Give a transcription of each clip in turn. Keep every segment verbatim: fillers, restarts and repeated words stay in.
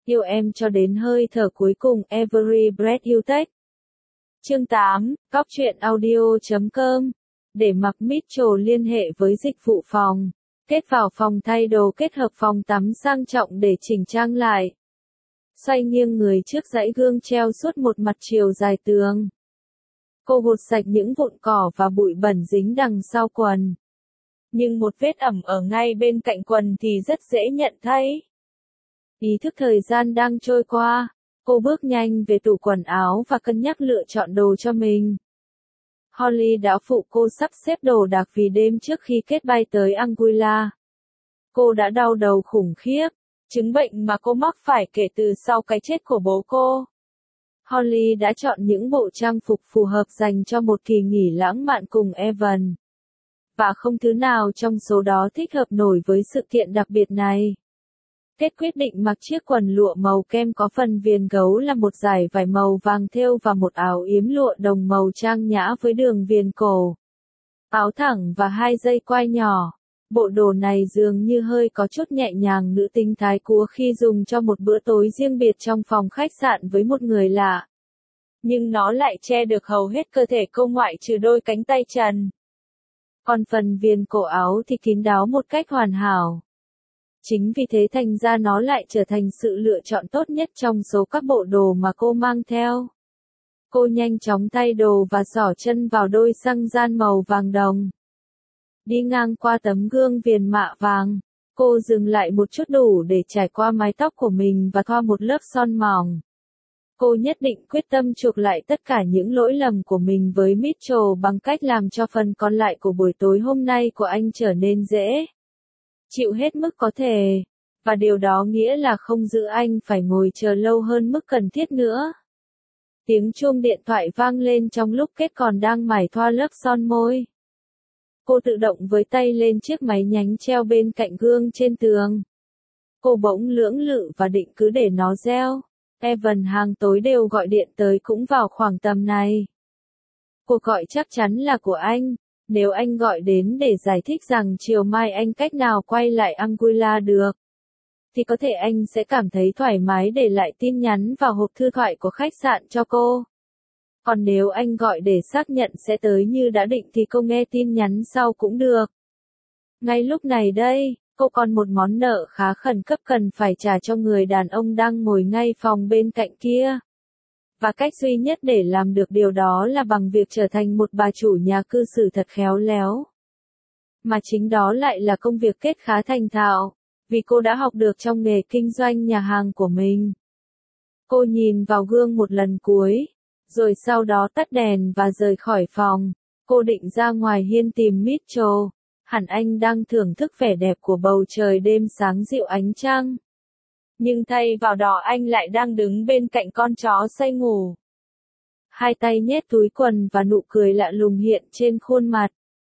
Yêu em cho đến hơi thở cuối cùng, Every Breath You Take. Chương tám, Cóc truyện audio chấm com. Để mặc Mitchell liên hệ với dịch vụ phòng. Kết vào phòng thay đồ kết hợp phòng tắm sang trọng để chỉnh trang lại. Xoay nghiêng người trước dãy gương treo suốt một mặt chiều dài tường. Cô gột sạch những vụn cỏ và bụi bẩn dính đằng sau quần. Nhưng một vết ẩm ở ngay bên cạnh quần thì rất dễ nhận thấy. Ý thức thời gian đang trôi qua, cô bước nhanh về tủ quần áo và cân nhắc lựa chọn đồ cho mình. Holly đã phụ cô sắp xếp đồ đạc vì đêm trước khi kết bay tới Anguilla. Cô đã đau đầu khủng khiếp, chứng bệnh mà cô mắc phải kể từ sau cái chết của bố cô. Holly đã chọn những bộ trang phục phù hợp dành cho một kỳ nghỉ lãng mạn cùng Evan. Và không thứ nào trong số đó thích hợp nổi với sự kiện đặc biệt này. Kết quyết định mặc chiếc quần lụa màu kem có phần viền gấu là một dải vải màu vàng thêu và một áo yếm lụa đồng màu trang nhã với đường viền cổ. Áo thẳng và hai dây quai nhỏ. Bộ đồ này dường như hơi có chút nhẹ nhàng nữ tính thái cúa khi dùng cho một bữa tối riêng biệt trong phòng khách sạn với một người lạ. Nhưng nó lại che được hầu hết cơ thể cô ngoại trừ đôi cánh tay trần. Còn phần viền cổ áo thì kín đáo một cách hoàn hảo. Chính vì thế thành ra nó lại trở thành sự lựa chọn tốt nhất trong số các bộ đồ mà cô mang theo. Cô nhanh chóng thay đồ và xỏ chân vào đôi xăng gian màu vàng đồng. Đi ngang qua tấm gương viền mạ vàng, cô dừng lại một chút đủ để trải qua mái tóc của mình và thoa một lớp son mỏng. Cô nhất định quyết tâm chuộc lại tất cả những lỗi lầm của mình với Mitchell bằng cách làm cho phần còn lại của buổi tối hôm nay của anh trở nên dễ chịu hết mức có thể, và điều đó nghĩa là không giữ anh phải ngồi chờ lâu hơn mức cần thiết nữa. Tiếng chuông điện thoại vang lên trong lúc Kết còn đang mải thoa lớp son môi. Cô tự động với tay lên chiếc máy nhánh treo bên cạnh gương trên tường. Cô bỗng lưỡng lự và định cứ để nó reo. Evan hàng tối đều gọi điện tới cũng vào khoảng tầm này. Cuộc gọi chắc chắn là của anh. Nếu anh gọi đến để giải thích rằng chiều mai anh cách nào quay lại Anguilla được, thì có thể anh sẽ cảm thấy thoải mái để lại tin nhắn vào hộp thư thoại của khách sạn cho cô. Còn nếu anh gọi để xác nhận sẽ tới như đã định thì cô nghe tin nhắn sau cũng được. Ngay lúc này đây, cô còn một món nợ khá khẩn cấp cần phải trả cho người đàn ông đang ngồi ngay phòng bên cạnh kia. Và cách duy nhất để làm được điều đó là bằng việc trở thành một bà chủ nhà cư xử thật khéo léo. Mà chính đó lại là công việc Kết khá thành thạo, vì cô đã học được trong nghề kinh doanh nhà hàng của mình. Cô nhìn vào gương một lần cuối, rồi sau đó tắt đèn và rời khỏi phòng. Cô định ra ngoài hiên tìm Mitchell, hẳn anh đang thưởng thức vẻ đẹp của bầu trời đêm sáng dịu ánh trăng. Nhưng thay vào đó anh lại đang đứng bên cạnh con chó say ngủ. Hai tay nhét túi quần và nụ cười lạ lùng hiện trên khuôn mặt.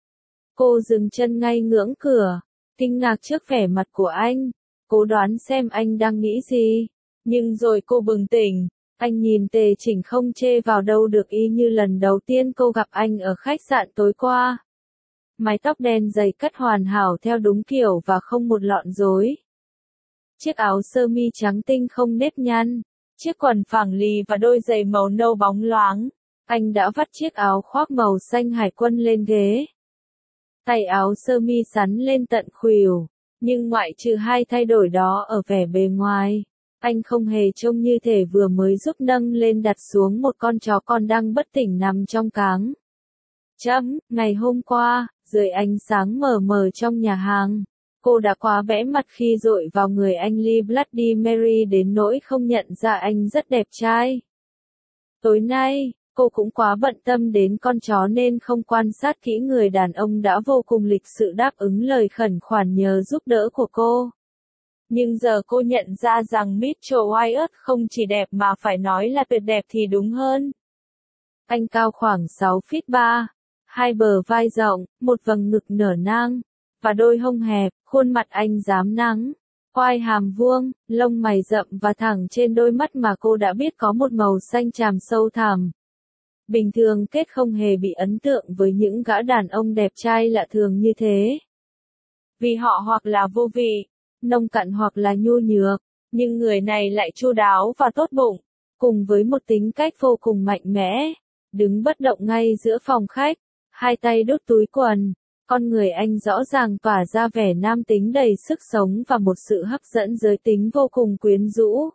Cô dừng chân ngay ngưỡng cửa, kinh ngạc trước vẻ mặt của anh, cố đoán xem anh đang nghĩ gì. Nhưng rồi cô bừng tỉnh, anh nhìn tề chỉnh không chê vào đâu được y như lần đầu tiên cô gặp anh ở khách sạn tối qua. Mái tóc đen dày cắt hoàn hảo theo đúng kiểu và không một lọn rối. Chiếc áo sơ mi trắng tinh không nếp nhăn, chiếc quần phẳng lì và đôi giày màu nâu bóng loáng. Anh đã vắt chiếc áo khoác màu xanh hải quân lên ghế. Tay áo sơ mi sắn lên tận khuỷu, nhưng ngoại trừ hai thay đổi đó ở vẻ bề ngoài, anh không hề trông như thể vừa mới giúp nâng lên đặt xuống một con chó con đang bất tỉnh nằm trong cáng. Chấm, ngày hôm qua, dưới ánh sáng mờ mờ trong nhà hàng, cô đã quá bẽ mặt khi dội vào người anh Lee Bloody Mary đến nỗi không nhận ra anh rất đẹp trai. Tối nay, cô cũng quá bận tâm đến con chó nên không quan sát kỹ người đàn ông đã vô cùng lịch sự đáp ứng lời khẩn khoản nhờ giúp đỡ của cô. Nhưng giờ cô nhận ra rằng Mitchell Wyatt không chỉ đẹp mà phải nói là tuyệt đẹp thì đúng hơn. Anh cao khoảng sáu feet ba, hai bờ vai rộng, một vầng ngực nở nang, và đôi hông hẹp, khuôn mặt anh rám nắng, quai hàm vuông, lông mày rậm và thẳng trên đôi mắt mà cô đã biết có một màu xanh tràm sâu thẳm. Bình thường Kết không hề bị ấn tượng với những gã đàn ông đẹp trai lạ thường như thế. Vì họ hoặc là vô vị, nông cạn hoặc là nhu nhược, Nhưng người này lại chu đáo và tốt bụng, cùng với một tính cách vô cùng mạnh mẽ, đứng bất động ngay giữa phòng khách, hai tay đút túi quần, con người anh rõ ràng tỏa ra vẻ nam tính đầy sức sống và một sự hấp dẫn giới tính vô cùng quyến rũ.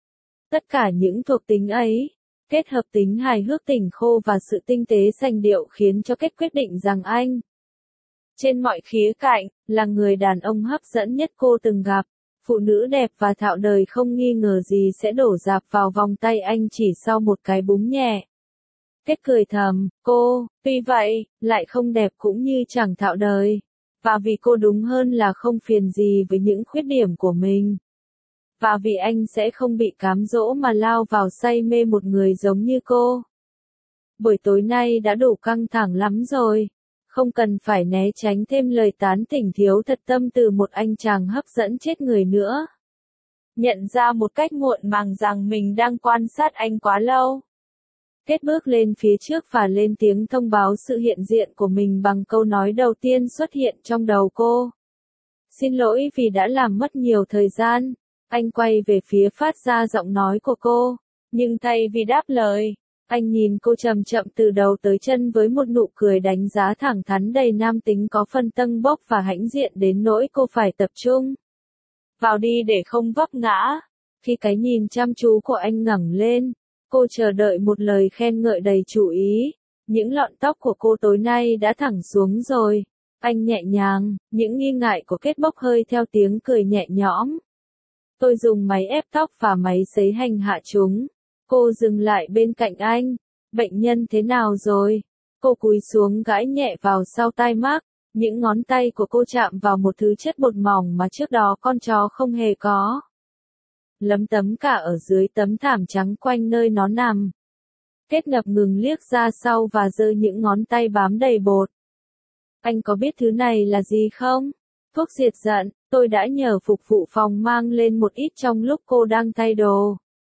Tất cả những thuộc tính ấy, kết hợp tính hài hước tỉnh khô và sự tinh tế sành điệu khiến cho Kết quyết định rằng anh, trên mọi khía cạnh, là người đàn ông hấp dẫn nhất cô từng gặp. Phụ nữ đẹp và thạo đời không nghi ngờ gì sẽ đổ dạp vào vòng tay anh chỉ sau một cái búng nhẹ. Kết cười thầm, cô, tuy vậy, lại không đẹp cũng như chẳng thạo đời. Và vì cô đúng hơn là không phiền gì với những khuyết điểm của mình. Và vì anh sẽ không bị cám dỗ mà lao vào say mê một người giống như cô. Buổi tối nay đã đủ căng thẳng lắm rồi. Không cần phải né tránh thêm lời tán tỉnh thiếu thật tâm từ một anh chàng hấp dẫn chết người nữa. Nhận ra một cách muộn màng rằng mình đang quan sát anh quá lâu. Kết bước lên phía trước và lên tiếng thông báo sự hiện diện của mình bằng câu nói đầu tiên xuất hiện trong đầu cô. Xin lỗi vì đã làm mất nhiều thời gian. Anh quay về phía phát ra giọng nói của cô. Nhưng thay vì đáp lời, anh nhìn cô chậm chậm từ đầu tới chân với một nụ cười đánh giá thẳng thắn đầy nam tính có phần tâng bốc và hãnh diện đến nỗi cô phải tập trung vào đi để không vấp ngã. Khi cái nhìn chăm chú của anh ngẩng lên, cô chờ đợi một lời khen ngợi đầy chú ý. Những lọn tóc của cô tối nay đã thẳng xuống rồi. Anh nhẹ nhàng, những nghi ngại của Kết bốc hơi theo tiếng cười nhẹ nhõm. Tôi dùng máy ép tóc và máy sấy hành hạ chúng. Cô dừng lại bên cạnh anh. Bệnh nhân thế nào rồi? Cô cúi xuống gãi nhẹ vào sau tai Mark. Những ngón tay của cô chạm vào một thứ chất bột mỏng mà trước đó con chó không hề có. Lấm tấm cả ở dưới tấm thảm trắng quanh nơi nó nằm. Kết ngập ngừng liếc ra sau và giơ những ngón tay bám đầy bột. Anh có biết thứ này là gì không? Thuốc diệt giận. Tôi đã nhờ phục vụ phòng mang lên một ít trong lúc cô đang thay đồ.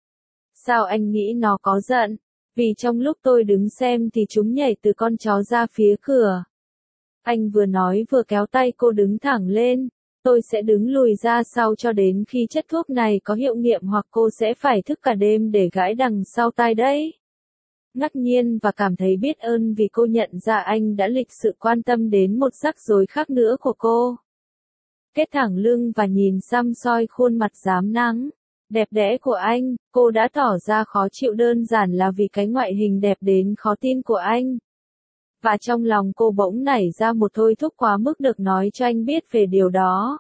Sao anh nghĩ nó có giận? Vì trong lúc tôi đứng xem thì chúng nhảy từ con chó ra phía cửa. Anh vừa nói vừa kéo tay cô đứng thẳng lên. Tôi sẽ đứng lùi ra sau cho đến khi chất thuốc này có hiệu nghiệm hoặc cô sẽ phải thức cả đêm để gãi đằng sau tai đấy. Ngạc nhiên và cảm thấy biết ơn vì cô nhận ra anh đã lịch sự quan tâm đến một rắc rối khác nữa của cô. Kết thẳng lưng và nhìn xăm soi khuôn mặt rám nắng đẹp đẽ của anh, cô đã tỏ ra khó chịu đơn giản là vì cái ngoại hình đẹp đến khó tin của anh. Và trong lòng cô bỗng nảy ra một thôi thúc quá mức được nói cho anh biết về điều đó.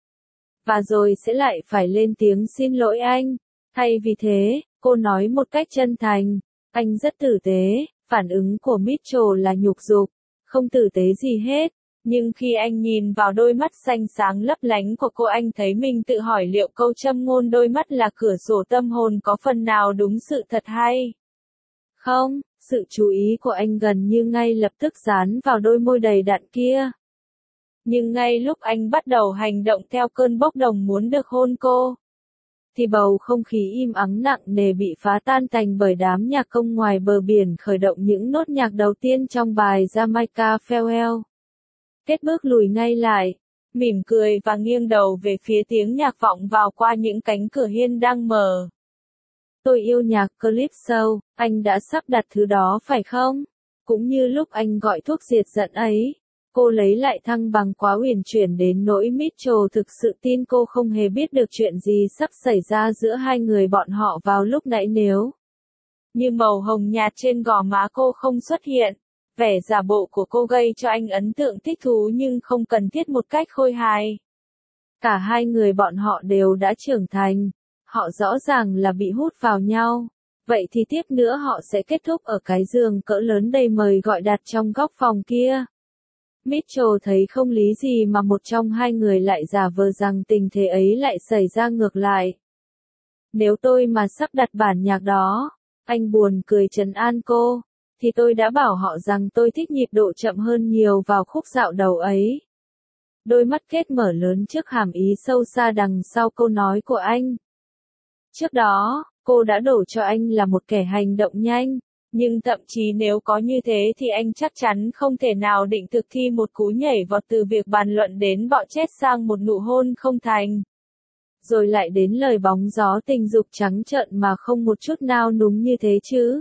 Và rồi sẽ lại phải lên tiếng xin lỗi anh. Thay vì thế, cô nói một cách chân thành, anh rất tử tế. Phản ứng của Mitchell là nhục dục, không tử tế gì hết. Nhưng khi anh nhìn vào đôi mắt xanh sáng lấp lánh của cô, anh thấy mình tự hỏi liệu câu châm ngôn đôi mắt là cửa sổ tâm hồn có phần nào đúng sự thật hay không. Sự chú ý của anh gần như ngay lập tức dán vào đôi môi đầy đặn kia. Nhưng ngay lúc anh bắt đầu hành động theo cơn bốc đồng muốn được hôn cô, thì bầu không khí im ắng nặng nề bị phá tan tành bởi đám nhạc công ngoài bờ biển khởi động những nốt nhạc đầu tiên trong bài Jamaica Farewell. Kết bước lùi ngay lại, mỉm cười và nghiêng đầu về phía tiếng nhạc vọng vào qua những cánh cửa hiên đang mở. Tôi yêu nhạc Calypso, anh đã sắp đặt thứ đó phải không? Cũng như lúc anh gọi thuốc diệt giận ấy. Cô lấy lại thăng bằng quá uyển chuyển đến nỗi Mitchell thực sự tin cô không hề biết được chuyện gì sắp xảy ra giữa hai người bọn họ vào lúc nãy nếu như màu hồng nhạt trên gò má cô không xuất hiện. Vẻ giả bộ của cô gây cho anh ấn tượng thích thú nhưng không cần thiết một cách khôi hài. Cả hai người bọn họ đều đã trưởng thành. Họ rõ ràng là bị hút vào nhau. Vậy thì tiếp nữa họ sẽ kết thúc ở cái giường cỡ lớn đầy mời gọi đặt trong góc phòng kia. Mitchell thấy không lý gì mà một trong hai người lại giả vờ rằng tình thế ấy lại xảy ra ngược lại. Nếu tôi mà sắp đặt bản nhạc đó, anh buồn cười trấn an cô, thì tôi đã bảo họ rằng tôi thích nhịp độ chậm hơn nhiều vào khúc dạo đầu ấy. Đôi mắt Kết mở lớn trước hàm ý sâu xa đằng sau câu nói của anh. Trước đó, cô đã đổ cho anh là một kẻ hành động nhanh, nhưng thậm chí nếu có như thế thì anh chắc chắn không thể nào định thực thi một cú nhảy vọt từ việc bàn luận đến bọ chết sang một nụ hôn không thành. Rồi lại đến lời bóng gió tình dục trắng trợn mà không một chút nao núng như thế chứ?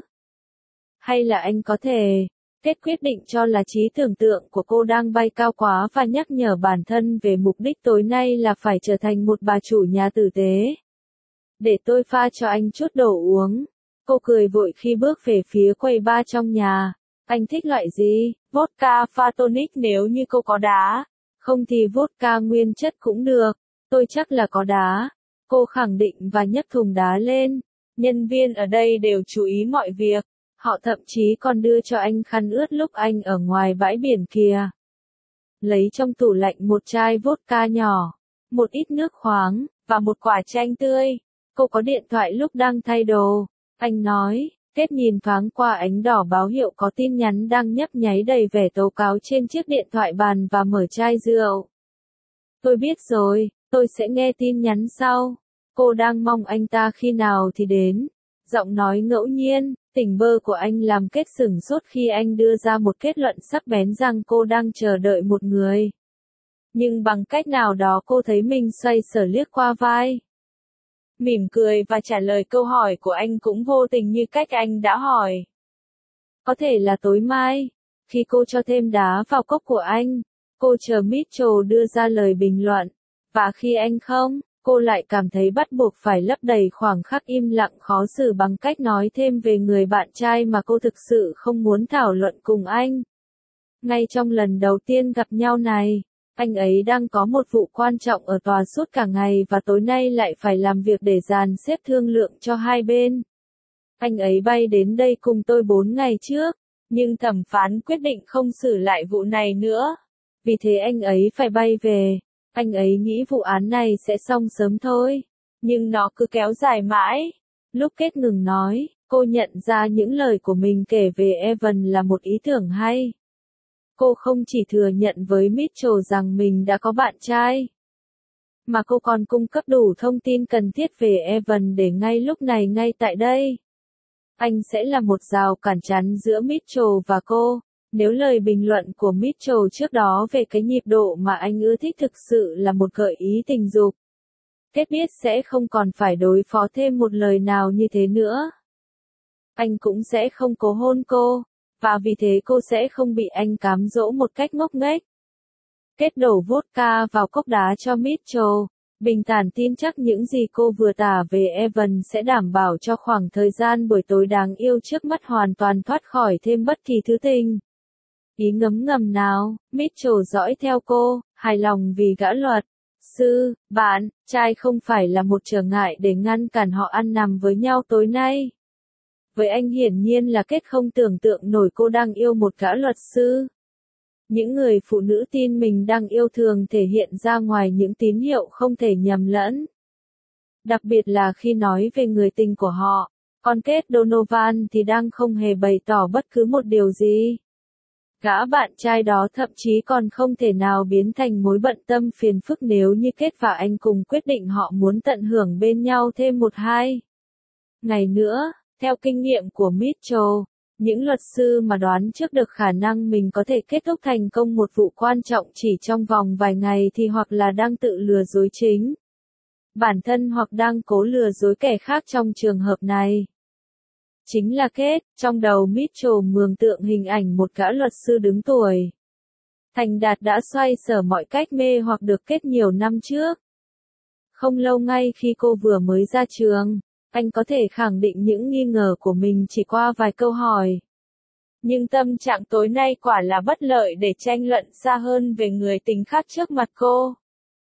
Hay là anh có thể kết quyết định cho là trí tưởng tượng của cô đang bay cao quá và nhắc nhở bản thân về mục đích tối nay là phải trở thành một bà chủ nhà tử tế? Để tôi pha cho anh chút đồ uống. Cô cười vội khi bước về phía quầy bar trong nhà. Anh thích loại gì? Vodka pha tonic nếu như cô có đá. Không thì vodka nguyên chất cũng được. Tôi chắc là có đá. Cô khẳng định và nhấc thùng đá lên. Nhân viên ở đây đều chú ý mọi việc. Họ thậm chí còn đưa cho anh khăn ướt lúc anh ở ngoài bãi biển kìa. Lấy trong tủ lạnh một chai vodka nhỏ, một ít nước khoáng, và một quả chanh tươi. Cô có điện thoại lúc đang thay đồ. Anh nói, Kết nhìn thoáng qua ánh đỏ báo hiệu có tin nhắn đang nhấp nháy đầy vẻ tố cáo trên chiếc điện thoại bàn và mở chai rượu. Tôi biết rồi, tôi sẽ nghe tin nhắn sau. Cô đang mong anh ta khi nào thì đến. Giọng nói ngẫu nhiên, tỉnh bơ của anh làm Kết sửng sốt khi anh đưa ra một kết luận sắc bén rằng cô đang chờ đợi một người. Nhưng bằng cách nào đó cô thấy mình xoay sở liếc qua vai. Mỉm cười và trả lời câu hỏi của anh cũng vô tình như cách anh đã hỏi. Có thể là tối mai, khi cô cho thêm đá vào cốc của anh, cô chờ Mitchell đưa ra lời bình luận, và khi anh không, cô lại cảm thấy bắt buộc phải lấp đầy khoảng khắc im lặng khó xử bằng cách nói thêm về người bạn trai mà cô thực sự không muốn thảo luận cùng anh. Ngay trong lần đầu tiên gặp nhau này, anh ấy đang có một vụ quan trọng ở tòa suốt cả ngày và tối nay lại phải làm việc để dàn xếp thương lượng cho hai bên. Anh ấy bay đến đây cùng tôi bốn ngày trước, nhưng thẩm phán quyết định không xử lại vụ này nữa. Vì thế anh ấy phải bay về. Anh ấy nghĩ vụ án này sẽ xong sớm thôi. Nhưng nó cứ kéo dài mãi. Lúc Kết ngừng nói, cô nhận ra những lời của mình kể về Evan là một ý tưởng hay. Cô không chỉ thừa nhận với Mitchell rằng mình đã có bạn trai, mà cô còn cung cấp đủ thông tin cần thiết về Evan để ngay lúc này ngay tại đây. Anh sẽ là một rào cản chắn giữa Mitchell và cô. Nếu lời bình luận của Mitchell trước đó về cái nhịp độ mà anh ưa thích thực sự là một gợi ý tình dục, Kết biết sẽ không còn phải đối phó thêm một lời nào như thế nữa. Anh cũng sẽ không cố hôn cô, và vì thế cô sẽ không bị anh cám dỗ một cách ngốc nghếch. Kết đổ vodka vào cốc đá cho Mitchell, bình thản tin chắc những gì cô vừa tả về Evan sẽ đảm bảo cho khoảng thời gian buổi tối đáng yêu trước mắt hoàn toàn thoát khỏi thêm bất kỳ thứ tình. Ý ngấm ngầm nào, Mitchell dõi theo cô, hài lòng vì gã luật sư, bạn, trai không phải là một trở ngại để ngăn cản họ ăn nằm với nhau tối nay. Với anh hiển nhiên là Kết không tưởng tượng nổi cô đang yêu một gã luật sư. Những người phụ nữ tin mình đang yêu thường thể hiện ra ngoài những tín hiệu không thể nhầm lẫn. Đặc biệt là khi nói về người tình của họ, còn Kết Donovan thì đang không hề bày tỏ bất cứ một điều gì. Gã bạn trai đó thậm chí còn không thể nào biến thành mối bận tâm phiền phức nếu như Kết và anh cùng quyết định họ muốn tận hưởng bên nhau thêm một hai ngày nữa. Theo kinh nghiệm của Mitchell, những luật sư mà đoán trước được khả năng mình có thể kết thúc thành công một vụ quan trọng chỉ trong vòng vài ngày thì hoặc là đang tự lừa dối chính bản thân hoặc đang cố lừa dối kẻ khác trong trường hợp này. Chính là Kết, trong đầu Mitchell mường tượng hình ảnh một gã luật sư đứng tuổi thành đạt đã xoay sở mọi cách mê hoặc được Kết nhiều năm trước. Không lâu ngay khi cô vừa mới ra trường, anh có thể khẳng định những nghi ngờ của mình chỉ qua vài câu hỏi. Nhưng tâm trạng tối nay quả là bất lợi để tranh luận xa hơn về người tình khác trước mặt cô.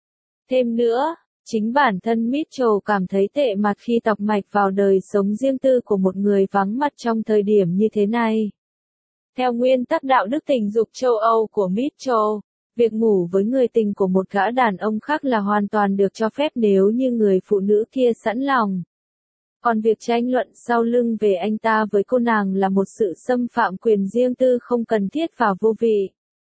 Thêm nữa, chính bản thân Mitchell cảm thấy tệ mặt khi tọc mạch vào đời sống riêng tư của một người vắng mặt trong thời điểm như thế này. Theo nguyên tắc đạo đức tình dục châu Âu của Mitchell, việc ngủ với người tình của một gã đàn ông khác là hoàn toàn được cho phép nếu như người phụ nữ kia sẵn lòng. Còn việc tranh luận sau lưng về anh ta với cô nàng là một sự xâm phạm quyền riêng tư không cần thiết và vô vị.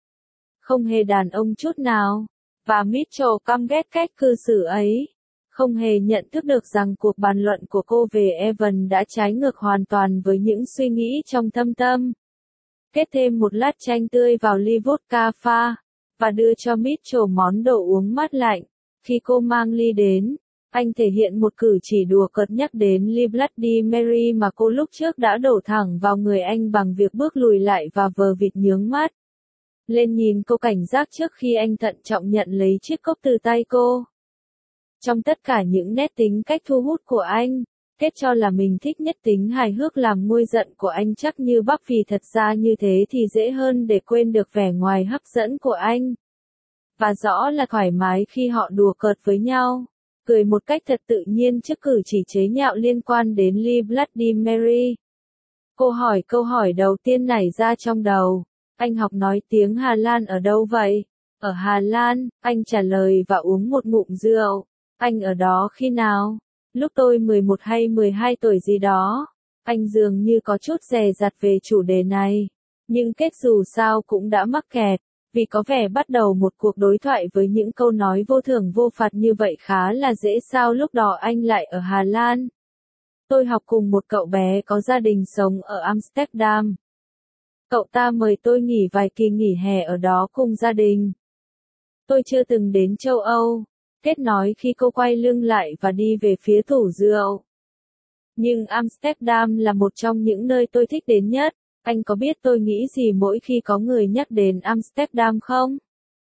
Không hề đàn ông chút nào. Và Mitchell căm ghét cách cư xử ấy. Không hề nhận thức được rằng cuộc bàn luận của cô về Evan đã trái ngược hoàn toàn với những suy nghĩ trong thâm tâm. Kết thêm một lát chanh tươi vào ly vodka pha, và đưa cho Mitchell món đồ uống mát lạnh. Khi cô mang ly đến, Anh thể hiện một cử chỉ đùa cợt nhắc đến Lee Bloody Mary mà cô lúc trước đã đổ thẳng vào người anh bằng việc bước lùi lại và vờ vịt nhướng mắt lên nhìn cô cảnh giác trước khi anh thận trọng nhận lấy chiếc cốc từ tay cô. Trong tất cả những nét tính cách thu hút của anh, kết cho là mình thích nhất tính hài hước làm nguôi giận của anh chắc như bắp, vì thật ra như thế thì dễ hơn để quên được vẻ ngoài hấp dẫn của anh. Và rõ là thoải mái khi họ đùa cợt với nhau, cười một cách thật tự nhiên trước cử chỉ chế nhạo liên quan đến Lee Bloody Mary. Cô hỏi câu hỏi đầu tiên nảy ra trong đầu. Anh học nói tiếng Hà Lan ở đâu vậy? Ở Hà Lan, anh trả lời và uống một ngụm rượu. Anh ở đó khi nào? Lúc tôi mười một hay mười hai tuổi gì đó. Anh dường như có chút dè dặt về chủ đề này. Nhưng kết dù sao cũng đã mắc kẹt, vì có vẻ bắt đầu một cuộc đối thoại với những câu nói vô thưởng vô phạt như vậy khá là dễ. Sao lúc đó anh lại ở Hà Lan? Tôi học cùng một cậu bé có gia đình sống ở Amsterdam. Cậu ta mời tôi nghỉ vài kỳ nghỉ hè ở đó cùng gia đình. Tôi chưa từng đến châu Âu. Kết nói khi cô quay lưng lại và đi về phía tủ rượu. Nhưng Amsterdam là một trong những nơi tôi thích đến nhất. Anh có biết tôi nghĩ gì mỗi khi có người nhắc đến Amsterdam không?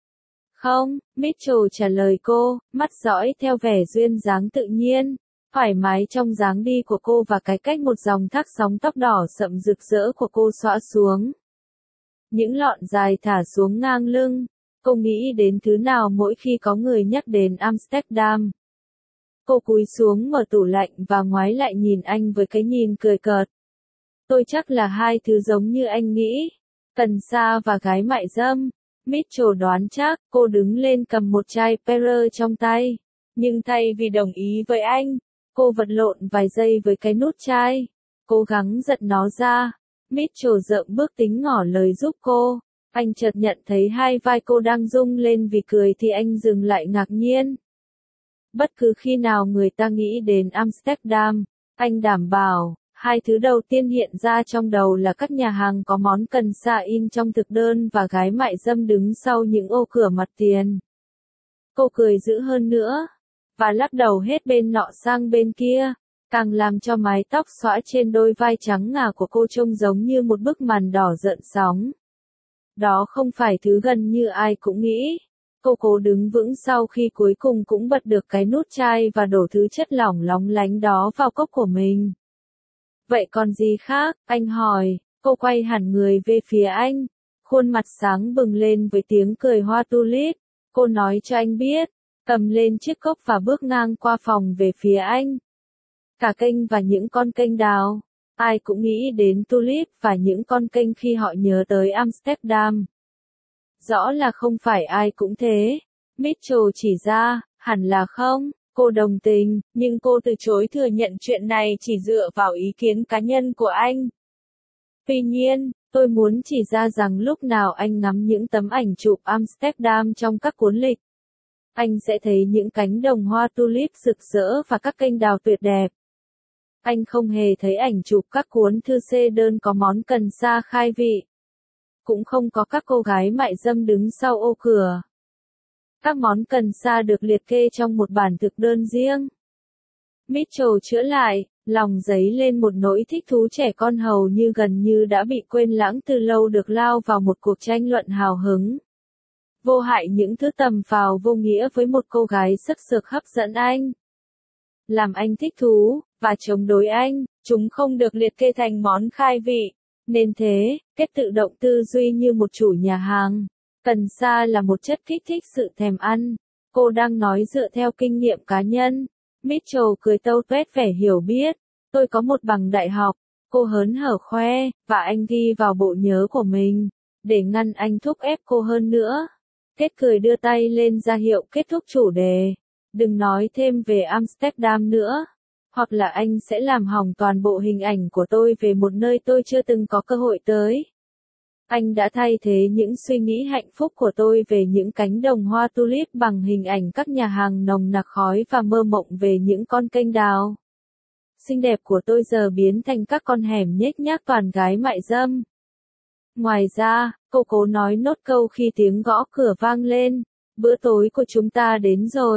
Không, Mitchell trả lời cô, mắt dõi theo vẻ duyên dáng tự nhiên, thoải mái trong dáng đi của cô và cái cách một dòng thác sóng tóc đỏ sậm rực rỡ của cô xõa xuống. Những lọn dài thả xuống ngang lưng. Cô nghĩ đến thứ nào mỗi khi có người nhắc đến Amsterdam? Cô cúi xuống mở tủ lạnh và ngoái lại nhìn anh với cái nhìn cười cợt. Tôi chắc là hai thứ giống như anh nghĩ. Cần sa và gái mại dâm. Mitchell đoán chắc. Cô đứng lên cầm một chai Perrier trong tay. Nhưng thay vì đồng ý với anh, cô vật lộn vài giây với cái nút chai. Cố gắng giật nó ra. Mitchell rợm bước tính ngỏ lời giúp cô. Anh chợt nhận thấy hai vai cô đang rung lên vì cười thì anh dừng lại ngạc nhiên. Bất cứ khi nào người ta nghĩ đến Amsterdam, anh đảm bảo, hai thứ đầu tiên hiện ra trong đầu là các nhà hàng có món cần sa in trong thực đơn và gái mại dâm đứng sau những ô cửa mặt tiền. Cô cười dữ hơn nữa, và lắc đầu hết bên nọ sang bên kia, càng làm cho mái tóc xõa trên đôi vai trắng ngà của cô trông giống như một bức màn đỏ rợn sóng. Đó không phải thứ gần như ai cũng nghĩ. Cô cố đứng vững sau khi cuối cùng cũng bật được cái nút chai và đổ thứ chất lỏng lóng lánh đó vào cốc của mình. Vậy còn gì khác? Anh hỏi. Cô quay hẳn người về phía anh. Khuôn mặt sáng bừng lên với tiếng cười hoa tulip. Cô nói cho anh biết. Cầm lên chiếc cốc và bước ngang qua phòng về phía anh. Cả kênh và những con kênh đào. Ai cũng nghĩ đến tulip và những con kênh khi họ nhớ tới Amsterdam. Rõ là không phải ai cũng thế. Mitchell chỉ ra, hẳn là không. Cô đồng tình, nhưng cô từ chối thừa nhận chuyện này chỉ dựa vào ý kiến cá nhân của anh. Tuy nhiên, tôi muốn chỉ ra rằng lúc nào anh ngắm những tấm ảnh chụp Amsterdam trong các cuốn lịch, anh sẽ thấy những cánh đồng hoa tulip rực rỡ và các kênh đào tuyệt đẹp. Anh không hề thấy ảnh chụp các cuốn thư xê đơn có món cần sa khai vị. Cũng không có các cô gái mại dâm đứng sau ô cửa. Các món cần sa được liệt kê trong một bản thực đơn riêng. Mitchell chữa lại, lòng dấy lên một nỗi thích thú trẻ con hầu như gần như đã bị quên lãng từ lâu được lao vào một cuộc tranh luận hào hứng. Vô hại những thứ tầm phào vô nghĩa với một cô gái sức sược hấp dẫn anh. Làm anh thích thú, và chống đối anh, chúng không được liệt kê thành món khai vị. Nên thế, kết tự động tư duy như một chủ nhà hàng. Cần sa là một chất kích thích sự thèm ăn. Cô đang nói dựa theo kinh nghiệm cá nhân. Mitchell cười tâu tuét vẻ hiểu biết. Tôi có một bằng đại học. Cô hớn hở khoe, và anh ghi vào bộ nhớ của mình. Để ngăn anh thúc ép cô hơn nữa. Kết cười đưa tay lên ra hiệu kết thúc chủ đề. Đừng nói thêm về Amsterdam nữa. Hoặc là anh sẽ làm hỏng toàn bộ hình ảnh của tôi về một nơi tôi chưa từng có cơ hội tới. Anh đã thay thế những suy nghĩ hạnh phúc của tôi về những cánh đồng hoa tulip bằng hình ảnh các nhà hàng nồng nặc khói và mơ mộng về những con kênh đào. Xinh đẹp của tôi giờ biến thành các con hẻm nhếch nhác toàn gái mại dâm. Ngoài ra, cô cố nói nốt câu khi tiếng gõ cửa vang lên. Bữa tối của chúng ta đến rồi.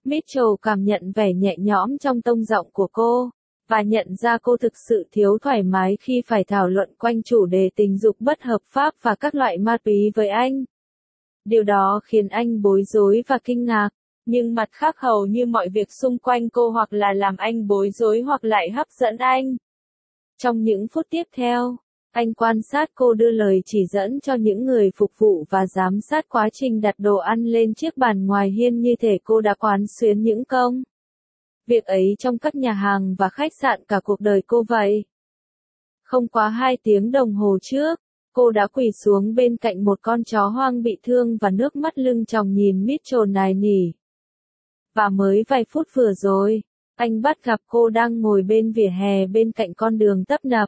Mitchell cảm nhận vẻ nhẹ nhõm trong tông giọng của cô, và nhận ra cô thực sự thiếu thoải mái khi phải thảo luận quanh chủ đề tình dục bất hợp pháp và các loại ma túy với anh. Điều đó khiến anh bối rối và kinh ngạc, nhưng mặt khác hầu như mọi việc xung quanh cô hoặc là làm anh bối rối hoặc lại hấp dẫn anh. Trong những phút tiếp theo, anh quan sát cô đưa lời chỉ dẫn cho những người phục vụ và giám sát quá trình đặt đồ ăn lên chiếc bàn ngoài hiên như thể cô đã quán xuyến những công việc ấy trong các nhà hàng và khách sạn cả cuộc đời cô vậy. Không quá hai tiếng đồng hồ trước, cô đã quỳ xuống bên cạnh một con chó hoang bị thương và nước mắt lưng tròng nhìn Mitchell nài nỉ. Và mới vài phút vừa rồi, anh bắt gặp cô đang ngồi bên vỉa hè bên cạnh con đường tấp nập.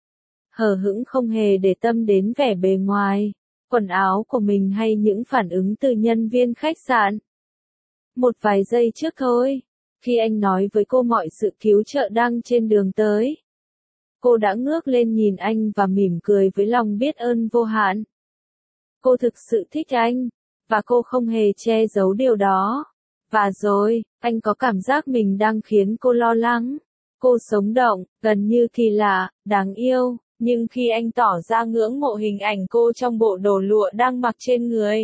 Hờ hững không hề để tâm đến vẻ bề ngoài, quần áo của mình hay những phản ứng từ nhân viên khách sạn. Một vài giây trước thôi, khi anh nói với cô mọi sự cứu trợ đang trên đường tới, cô đã ngước lên nhìn anh và mỉm cười với lòng biết ơn vô hạn. Cô thực sự thích anh, và cô không hề che giấu điều đó. Và rồi, anh có cảm giác mình đang khiến cô lo lắng. Cô sống động, gần như kỳ lạ, đáng yêu, nhưng khi anh tỏ ra ngưỡng mộ hình ảnh cô trong bộ đồ lụa đang mặc trên người,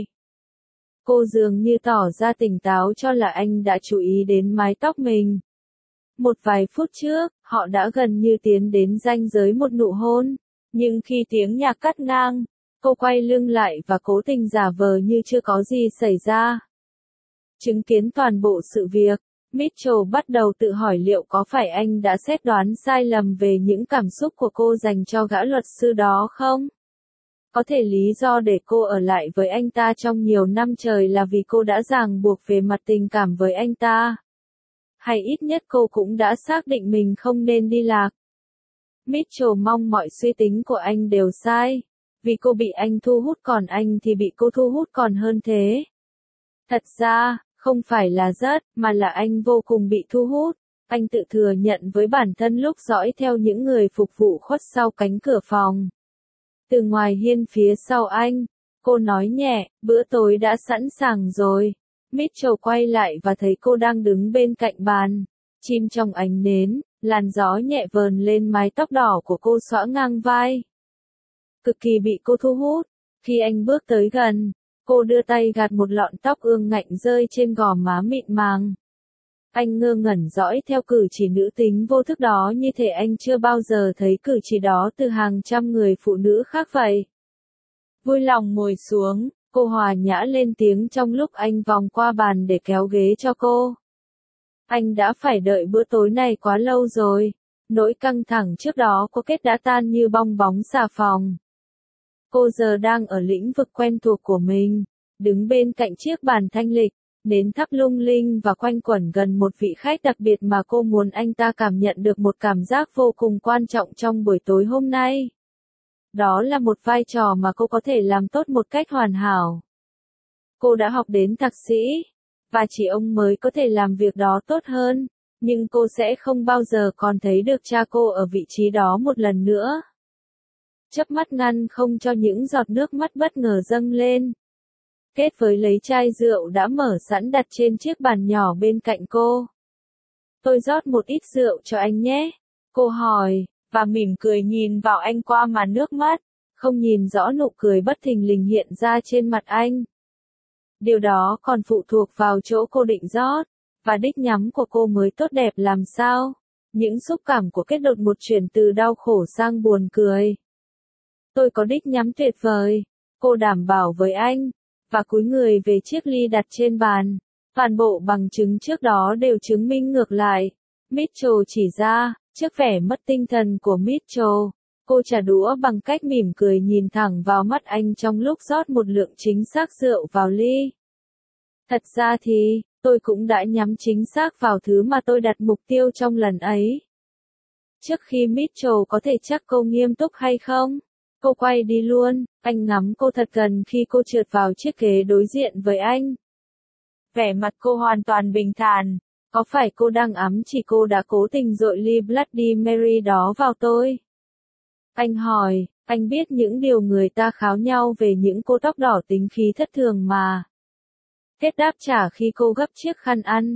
cô dường như tỏ ra tỉnh táo cho là anh đã chú ý đến mái tóc mình. Một vài phút trước, họ đã gần như tiến đến ranh giới một nụ hôn, nhưng khi tiếng nhạc cắt ngang, cô quay lưng lại và cố tình giả vờ như chưa có gì xảy ra. Chứng kiến toàn bộ sự việc, Mitchell bắt đầu tự hỏi liệu có phải anh đã xét đoán sai lầm về những cảm xúc của cô dành cho gã luật sư đó không? Có thể lý do để cô ở lại với anh ta trong nhiều năm trời là vì cô đã ràng buộc về mặt tình cảm với anh ta. Hay ít nhất cô cũng đã xác định mình không nên đi lạc. Mitchell mong mọi suy tính của anh đều sai, vì cô bị anh thu hút còn anh thì bị cô thu hút còn hơn thế. Thật ra, không phải là rất, mà là anh vô cùng bị thu hút. Anh tự thừa nhận với bản thân lúc dõi theo những người phục vụ khuất sau cánh cửa phòng. Từ ngoài hiên phía sau anh, cô nói nhẹ, bữa tối đã sẵn sàng rồi. Mitchell quay lại và thấy cô đang đứng bên cạnh bàn, chìm trong ánh nến, làn gió nhẹ vờn lên mái tóc đỏ của cô xõa ngang vai. Cực kỳ bị cô thu hút. Khi anh bước tới gần, cô đưa tay gạt một lọn tóc ương ngạnh rơi trên gò má mịn màng. Anh ngơ ngẩn dõi theo cử chỉ nữ tính vô thức đó như thể anh chưa bao giờ thấy cử chỉ đó từ hàng trăm người phụ nữ khác vậy. Vui lòng ngồi xuống, cô hòa nhã lên tiếng trong lúc anh vòng qua bàn để kéo ghế cho cô. Anh đã phải đợi bữa tối này quá lâu rồi. Nỗi căng thẳng trước đó có kết đã tan như bong bóng xà phòng. Cô giờ đang ở lĩnh vực quen thuộc của mình, đứng bên cạnh chiếc bàn thanh lịch, nến thắp lung linh và quanh quẩn gần một vị khách đặc biệt mà cô muốn anh ta cảm nhận được một cảm giác vô cùng quan trọng trong buổi tối hôm nay. Đó là một vai trò mà cô có thể làm tốt một cách hoàn hảo. Cô đã học đến thạc sĩ, và chỉ ông mới có thể làm việc đó tốt hơn, nhưng cô sẽ không bao giờ còn thấy được cha cô ở vị trí đó một lần nữa. Chớp mắt ngăn không cho những giọt nước mắt bất ngờ dâng lên. Kết với lấy chai rượu đã mở sẵn đặt trên chiếc bàn nhỏ bên cạnh cô. Tôi rót một ít rượu cho anh nhé. Cô hỏi, và mỉm cười nhìn vào anh qua màn nước mắt, không nhìn rõ nụ cười bất thình lình hiện ra trên mặt anh. Điều đó còn phụ thuộc vào chỗ cô định rót, và đích nhắm của cô mới tốt đẹp làm sao. Những xúc cảm của kết đột một chuyển từ đau khổ sang buồn cười. Tôi có đích nhắm tuyệt vời, cô đảm bảo với anh, và cúi người về chiếc ly đặt trên bàn. Toàn bộ bằng chứng trước đó đều chứng minh ngược lại. Mitchell chỉ ra, trước vẻ mất tinh thần của Mitchell, cô trả đũa bằng cách mỉm cười nhìn thẳng vào mắt anh trong lúc rót một lượng chính xác rượu vào ly. Thật ra thì, tôi cũng đã nhắm chính xác vào thứ mà tôi đặt mục tiêu trong lần ấy. Trước khi Mitchell có thể chắc cô nghiêm túc hay không, cô quay đi luôn, anh ngắm cô thật gần khi cô trượt vào chiếc ghế đối diện với anh. Vẻ mặt cô hoàn toàn bình thản, có phải cô đang ám chỉ cô đã cố tình dội ly Bloody Mary đó vào tôi? Anh hỏi, anh biết những điều người ta kháo nhau về những cô tóc đỏ tính khí thất thường mà. Kết đáp trả khi cô gấp chiếc khăn ăn,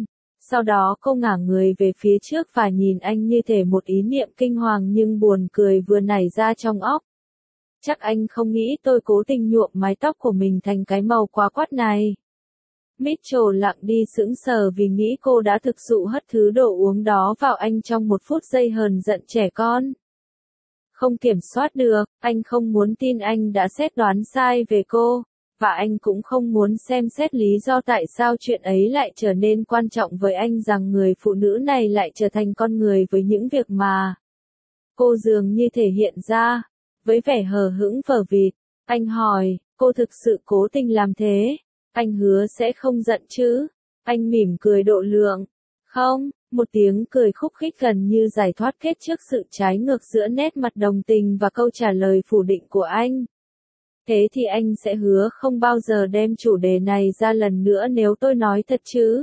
Sau đó cô ngả người về phía trước và nhìn anh như thể một ý niệm kinh hoàng nhưng buồn cười vừa nảy ra trong óc. Chắc anh không nghĩ tôi cố tình nhuộm mái tóc của mình thành cái màu quá quắt này. Mitchell lặng đi sững sờ vì nghĩ cô đã thực sự hất thứ đồ uống đó vào anh trong một phút giây hờn giận trẻ con. Không kiểm soát được, anh không muốn tin anh đã xét đoán sai về cô, và anh cũng không muốn xem xét lý do tại sao chuyện ấy lại trở nên quan trọng với anh rằng người phụ nữ này lại trở thành con người với những việc mà cô dường như thể hiện ra. Với vẻ hờ hững vờ vịt, anh hỏi, cô thực sự cố tình làm thế? Anh hứa sẽ không giận chứ? Anh mỉm cười độ lượng. Không, một tiếng cười khúc khích gần như giải thoát kết trước sự trái ngược giữa nét mặt đồng tình và câu trả lời phủ định của anh. Thế thì anh sẽ hứa không bao giờ đem chủ đề này ra lần nữa nếu tôi nói thật chứ?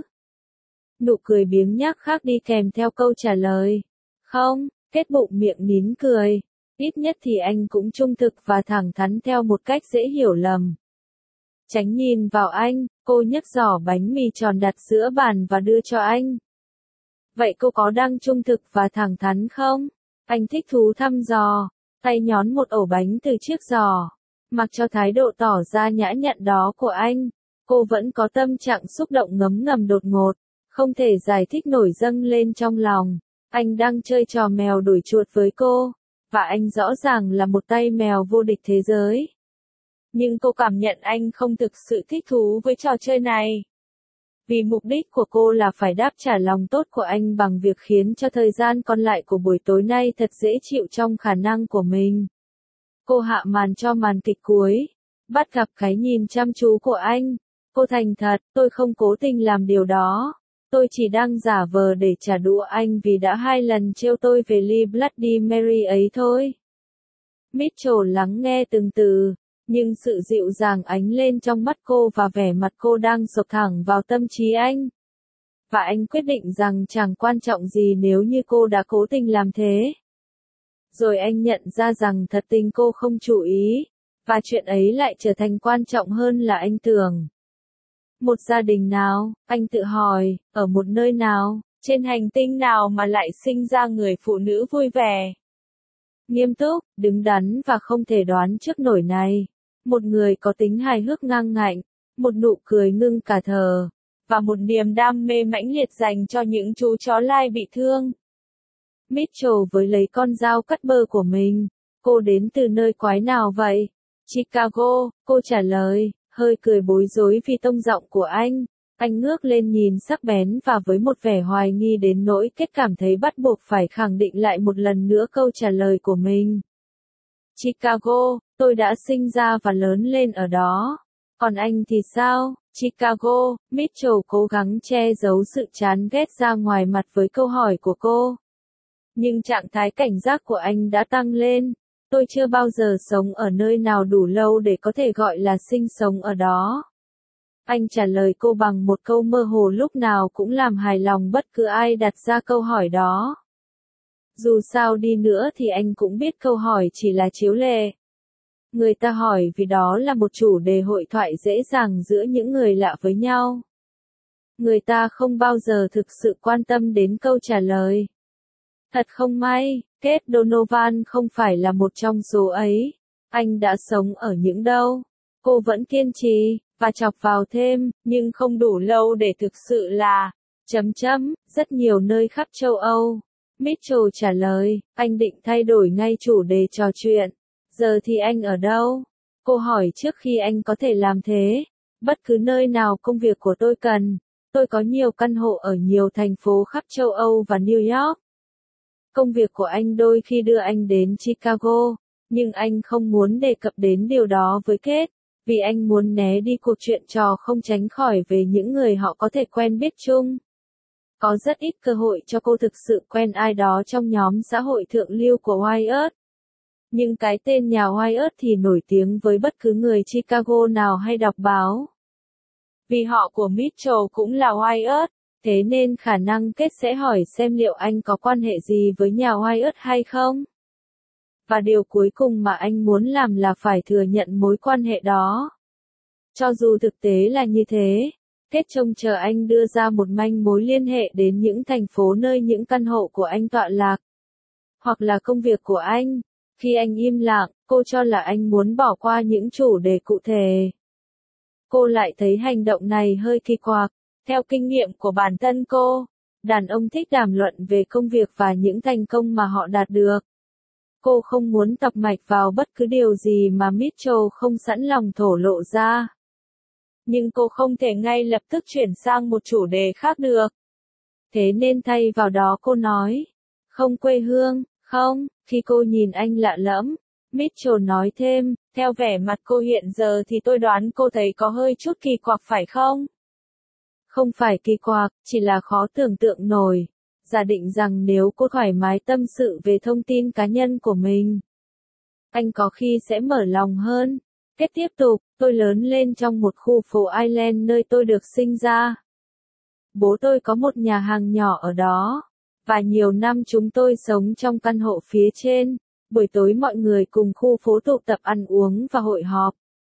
Nụ cười biếng nhác khác đi kèm theo câu trả lời. Không, kết bụng miệng nín cười. Ít nhất thì anh cũng trung thực và thẳng thắn theo một cách dễ hiểu lầm. Tránh nhìn vào anh, cô nhấc giỏ bánh mì tròn đặt giữa bàn và đưa cho anh. Vậy cô có đang trung thực và thẳng thắn không? Anh thích thú thăm dò, tay nhón một ổ bánh từ chiếc giỏ. Mặc cho thái độ tỏ ra nhã nhặn đó của anh, cô vẫn có tâm trạng xúc động ngấm ngầm đột ngột, không thể giải thích nổi dâng lên trong lòng. Anh đang chơi trò mèo đuổi chuột với cô, và anh rõ ràng là một tay mèo vô địch thế giới. Nhưng cô cảm nhận anh không thực sự thích thú với trò chơi này. Vì mục đích của cô là phải đáp trả lòng tốt của anh bằng việc khiến cho thời gian còn lại của buổi tối nay thật dễ chịu trong khả năng của mình. Cô hạ màn cho màn kịch cuối, bắt gặp cái nhìn chăm chú của anh. Cô thành thật, tôi không cố tình làm điều đó. Tôi chỉ đang giả vờ để trả đũa anh vì đã hai lần trêu tôi về ly Bloody Mary ấy thôi. Mitchell lắng nghe từng từ, nhưng sự dịu dàng ánh lên trong mắt cô và vẻ mặt cô đang sộc thẳng vào tâm trí anh. Và anh quyết định rằng chẳng quan trọng gì nếu như cô đã cố tình làm thế. Rồi anh nhận ra rằng thật tình cô không chú ý, và chuyện ấy lại trở thành quan trọng hơn là anh tưởng. Một gia đình nào, anh tự hỏi, ở một nơi nào, trên hành tinh nào mà lại sinh ra người phụ nữ vui vẻ, nghiêm túc, đứng đắn và không thể đoán trước nổi này. Một người có tính hài hước ngang ngạnh, một nụ cười ngưng cả thở, và một niềm đam mê mãnh liệt dành cho những chú chó lai bị thương. Mitchell với lấy con dao cắt bơ của mình. Cô đến từ nơi quái nào vậy? Chicago, cô trả lời, hơi cười bối rối vì tông giọng của anh. Anh ngước lên nhìn sắc bén và với một vẻ hoài nghi đến nỗi kết cảm thấy bắt buộc phải khẳng định lại một lần nữa câu trả lời của mình. Chicago, tôi đã sinh ra và lớn lên ở đó. Còn anh thì sao? Chicago, Mitchell cố gắng che giấu sự chán ghét ra ngoài mặt với câu hỏi của cô. Nhưng trạng thái cảnh giác của anh đã tăng lên. Tôi chưa bao giờ sống ở nơi nào đủ lâu để có thể gọi là sinh sống ở đó. Anh trả lời cô bằng một câu mơ hồ lúc nào cũng làm hài lòng bất cứ ai đặt ra câu hỏi đó. Dù sao đi nữa thì anh cũng biết câu hỏi chỉ là chiếu lệ. Người ta hỏi vì đó là một chủ đề hội thoại dễ dàng giữa những người lạ với nhau. Người ta không bao giờ thực sự quan tâm đến câu trả lời. Thật không may, Kate Donovan không phải là một trong số ấy. Anh đã sống ở những đâu? Cô vẫn kiên trì, và chọc vào thêm, nhưng không đủ lâu để thực sự là, chấm chấm, rất nhiều nơi khắp châu Âu. Mitchell trả lời, anh định thay đổi ngay chủ đề trò chuyện. Giờ thì anh ở đâu? Cô hỏi trước khi anh có thể làm thế. Bất cứ nơi nào công việc của tôi cần. Tôi có nhiều căn hộ ở nhiều thành phố khắp châu Âu và New York. Công việc của anh đôi khi đưa anh đến Chicago, nhưng anh không muốn đề cập đến điều đó với Kate, vì anh muốn né đi cuộc chuyện trò không tránh khỏi về những người họ có thể quen biết chung. Có rất ít cơ hội cho cô thực sự quen ai đó trong nhóm xã hội thượng lưu của Wyatt. Nhưng cái tên nhà Wyatt thì nổi tiếng với bất cứ người Chicago nào hay đọc báo. Vì họ của Mitchell cũng là Wyatt, thế nên khả năng Kate sẽ hỏi xem liệu anh có quan hệ gì với nhà Wyatt hay không. Và điều cuối cùng mà anh muốn làm là phải thừa nhận mối quan hệ đó. Cho dù thực tế là như thế, Kết trông chờ anh đưa ra một manh mối liên hệ đến những thành phố nơi những căn hộ của anh tọa lạc. Hoặc là công việc của anh. Khi anh im lặng, cô cho là anh muốn bỏ qua những chủ đề cụ thể. Cô lại thấy hành động này hơi kỳ quặc. Theo kinh nghiệm của bản thân cô, đàn ông thích đàm luận về công việc và những thành công mà họ đạt được. Cô không muốn tập mạch vào bất cứ điều gì mà Mitchell không sẵn lòng thổ lộ ra. Nhưng cô không thể ngay lập tức chuyển sang một chủ đề khác được. Thế nên thay vào đó cô nói, không quê hương, không, khi cô nhìn anh lạ lẫm, Mitchell nói thêm, theo vẻ mặt cô hiện giờ thì tôi đoán cô thấy có hơi chút kỳ quặc phải không? Không phải kỳ quặc, chỉ là khó tưởng tượng nổi. Giả định rằng nếu cô thoải mái tâm sự về thông tin cá nhân của mình, anh có khi sẽ mở lòng hơn. Kết tiếp tục, tôi lớn lên trong một khu phố Island nơi tôi được sinh ra. Bố tôi có một nhà hàng nhỏ ở đó, và nhiều năm chúng tôi sống trong căn hộ phía trên. Buổi tối mọi người cùng khu phố tụ tập ăn uống và hội họp.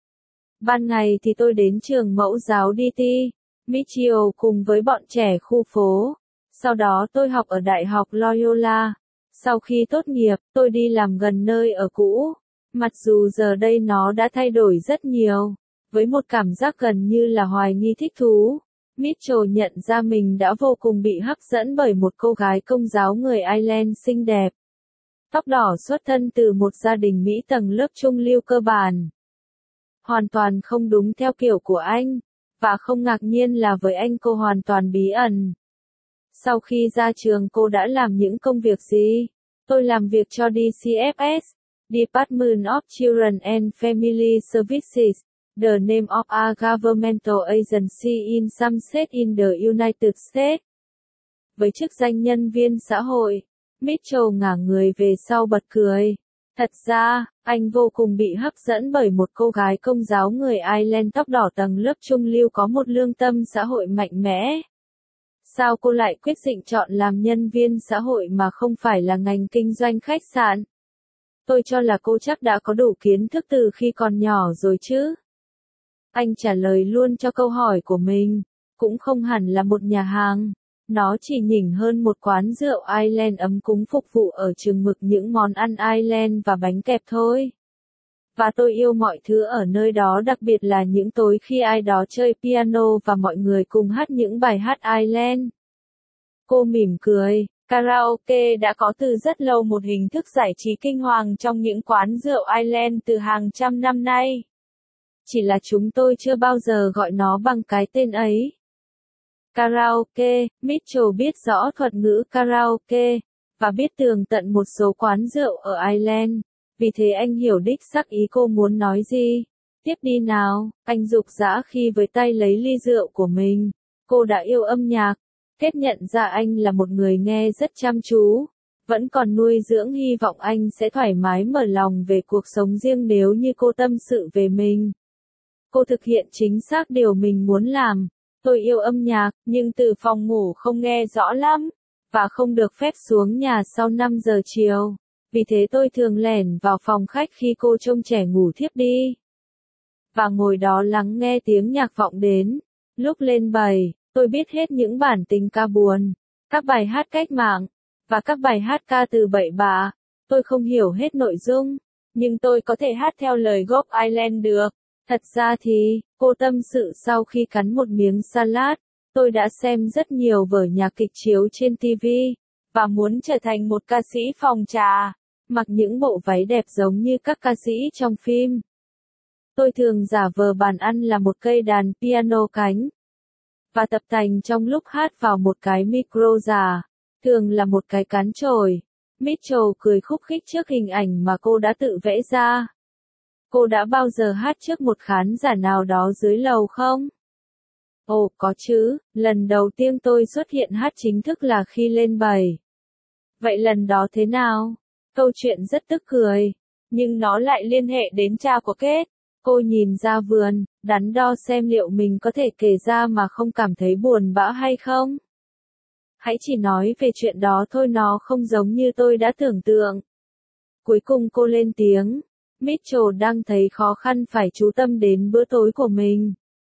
Ban ngày thì tôi đến trường mẫu giáo đê tê, Mitchell cùng với bọn trẻ khu phố. Sau đó tôi học ở Đại học Loyola. Sau khi tốt nghiệp, tôi đi làm gần nơi ở cũ. Mặc dù giờ đây nó đã thay đổi rất nhiều. Với một cảm giác gần như là hoài nghi thích thú, Mitchell nhận ra mình đã vô cùng bị hấp dẫn bởi một cô gái công giáo người Ireland xinh đẹp. Tóc đỏ xuất thân từ một gia đình Mỹ tầng lớp trung lưu cơ bản. Hoàn toàn không đúng theo kiểu của anh. Và không ngạc nhiên là với anh cô hoàn toàn bí ẩn. Sau khi ra trường cô đã làm những công việc gì? Tôi làm việc cho đê xê ép ét, Department of Children and Family Services, the name of a governmental agency in some states in the United States. Với chức danh nhân viên xã hội, Mitchell ngả người về sau bật cười. Thật ra, anh vô cùng bị hấp dẫn bởi một cô gái công giáo người Ireland tóc đỏ tầng lớp trung lưu có một lương tâm xã hội mạnh mẽ. Sao cô lại quyết định chọn làm nhân viên xã hội mà không phải là ngành kinh doanh khách sạn? Tôi cho là cô chắc đã có đủ kiến thức từ khi còn nhỏ rồi chứ. Anh trả lời luôn cho câu hỏi của mình. Cũng không hẳn là một nhà hàng. Nó chỉ nhỉnh hơn một quán rượu Ireland ấm cúng phục vụ ở chừng mực những món ăn Ireland và bánh kẹp thôi. Và tôi yêu mọi thứ ở nơi đó, đặc biệt là những tối khi ai đó chơi piano và mọi người cùng hát những bài hát Ireland. Cô mỉm cười, karaoke đã có từ rất lâu, một hình thức giải trí kinh hoàng trong những quán rượu Ireland từ hàng trăm năm nay. Chỉ là chúng tôi chưa bao giờ gọi nó bằng cái tên ấy. Karaoke, Mitchell biết rõ thuật ngữ karaoke, và biết tường tận một số quán rượu ở Ireland, vì thế anh hiểu đích xác ý cô muốn nói gì. Tiếp đi nào, anh dục dã khi với tay lấy ly rượu của mình. Cô đã yêu âm nhạc, kết nhận ra anh là một người nghe rất chăm chú, vẫn còn nuôi dưỡng hy vọng anh sẽ thoải mái mở lòng về cuộc sống riêng nếu như cô tâm sự về mình. Cô thực hiện chính xác điều mình muốn làm. Tôi yêu âm nhạc, nhưng từ phòng ngủ không nghe rõ lắm, và không được phép xuống nhà sau năm giờ chiều. Vì thế tôi thường lẻn vào phòng khách khi cô trông trẻ ngủ thiếp đi. Và ngồi đó lắng nghe tiếng nhạc vọng đến. Lúc lên bày, tôi biết hết những bản tình ca buồn, các bài hát cách mạng, và các bài hát ca từ bậy bạ. Tôi không hiểu hết nội dung, nhưng tôi có thể hát theo lời gốc Ireland được. Thật ra thì, cô tâm sự sau khi cắn một miếng salad, tôi đã xem rất nhiều vở nhạc kịch chiếu trên ti vi, và muốn trở thành một ca sĩ phòng trà, mặc những bộ váy đẹp giống như các ca sĩ trong phim. Tôi thường giả vờ bàn ăn là một cây đàn piano cánh, và tập tành trong lúc hát vào một cái micro giả, thường là một cái cán chổi. Mitchell cười khúc khích trước hình ảnh mà cô đã tự vẽ ra. Cô đã bao giờ hát trước một khán giả nào đó dưới lầu không? Ồ, có chứ, lần đầu tiên tôi xuất hiện hát chính thức là khi lên bày. Vậy lần đó thế nào? Câu chuyện rất tức cười, nhưng nó lại liên hệ đến cha của Kết. Cô nhìn ra vườn, đắn đo xem liệu mình có thể kể ra mà không cảm thấy buồn bã hay không. Hãy chỉ nói về chuyện đó thôi, nó không giống như tôi đã tưởng tượng. Cuối cùng cô lên tiếng. Mitchell đang thấy khó khăn phải chú tâm đến bữa tối của mình.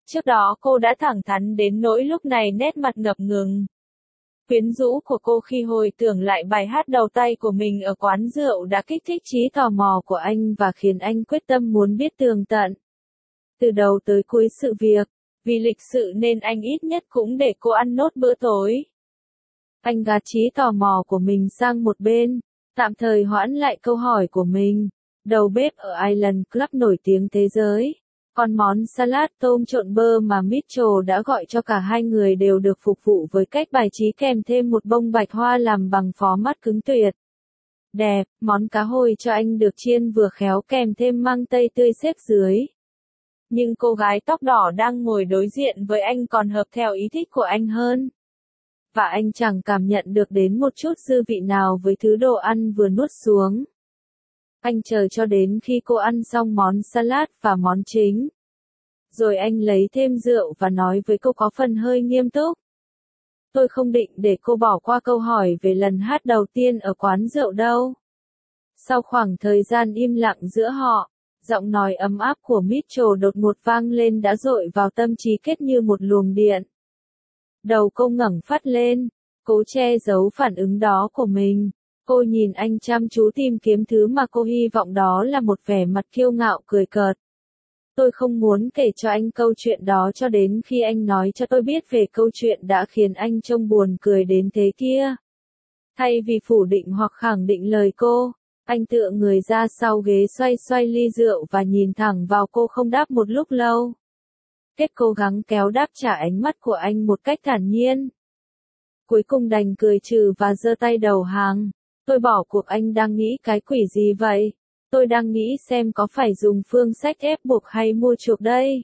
Trước đó cô đã thẳng thắn đến nỗi lúc này nét mặt ngập ngừng. Quyến rũ của cô khi hồi tưởng lại bài hát đầu tay của mình ở quán rượu đã kích thích trí tò mò của anh và khiến anh quyết tâm muốn biết tường tận. Từ đầu tới cuối sự việc, vì lịch sự nên anh ít nhất cũng để cô ăn nốt bữa tối. Anh gạt trí tò mò của mình sang một bên, tạm thời hoãn lại câu hỏi của mình. Đầu bếp ở Island Club nổi tiếng thế giới. Còn món salad tôm trộn bơ mà Mitchell đã gọi cho cả hai người đều được phục vụ với cách bài trí kèm thêm một bông bạch hoa làm bằng phó mát cứng tuyệt. Đẹp, món cá hồi cho anh được chiên vừa khéo kèm thêm măng tây tươi xếp dưới. Nhưng cô gái tóc đỏ đang ngồi đối diện với anh còn hợp theo ý thích của anh hơn. Và anh chẳng cảm nhận được đến một chút dư vị nào với thứ đồ ăn vừa nuốt xuống. Anh chờ cho đến khi cô ăn xong món salad và món chính. Rồi anh lấy thêm rượu và nói với cô có phần hơi nghiêm túc. Tôi không định để cô bỏ qua câu hỏi về lần hát đầu tiên ở quán rượu đâu. Sau khoảng thời gian im lặng giữa họ, giọng nói ấm áp của Mitchell đột ngột vang lên đã dội vào tâm trí Kết như một luồng điện. Đầu cô ngẩng phát lên, cố che giấu phản ứng đó của mình. Cô nhìn anh chăm chú tìm kiếm thứ mà cô hy vọng đó là một vẻ mặt kiêu ngạo cười cợt. Tôi không muốn kể cho anh câu chuyện đó cho đến khi anh nói cho tôi biết về câu chuyện đã khiến anh trông buồn cười đến thế kia. Thay vì phủ định hoặc khẳng định lời cô, anh tựa người ra sau ghế xoay xoay ly rượu và nhìn thẳng vào cô không đáp một lúc lâu. Kết cố gắng kéo đáp trả ánh mắt của anh một cách thản nhiên. Cuối cùng đành cười trừ và giơ tay đầu hàng. Tôi bỏ cuộc. Anh đang nghĩ cái quỷ gì vậy? Tôi đang nghĩ xem có phải dùng phương sách ép buộc hay mua chuộc đây.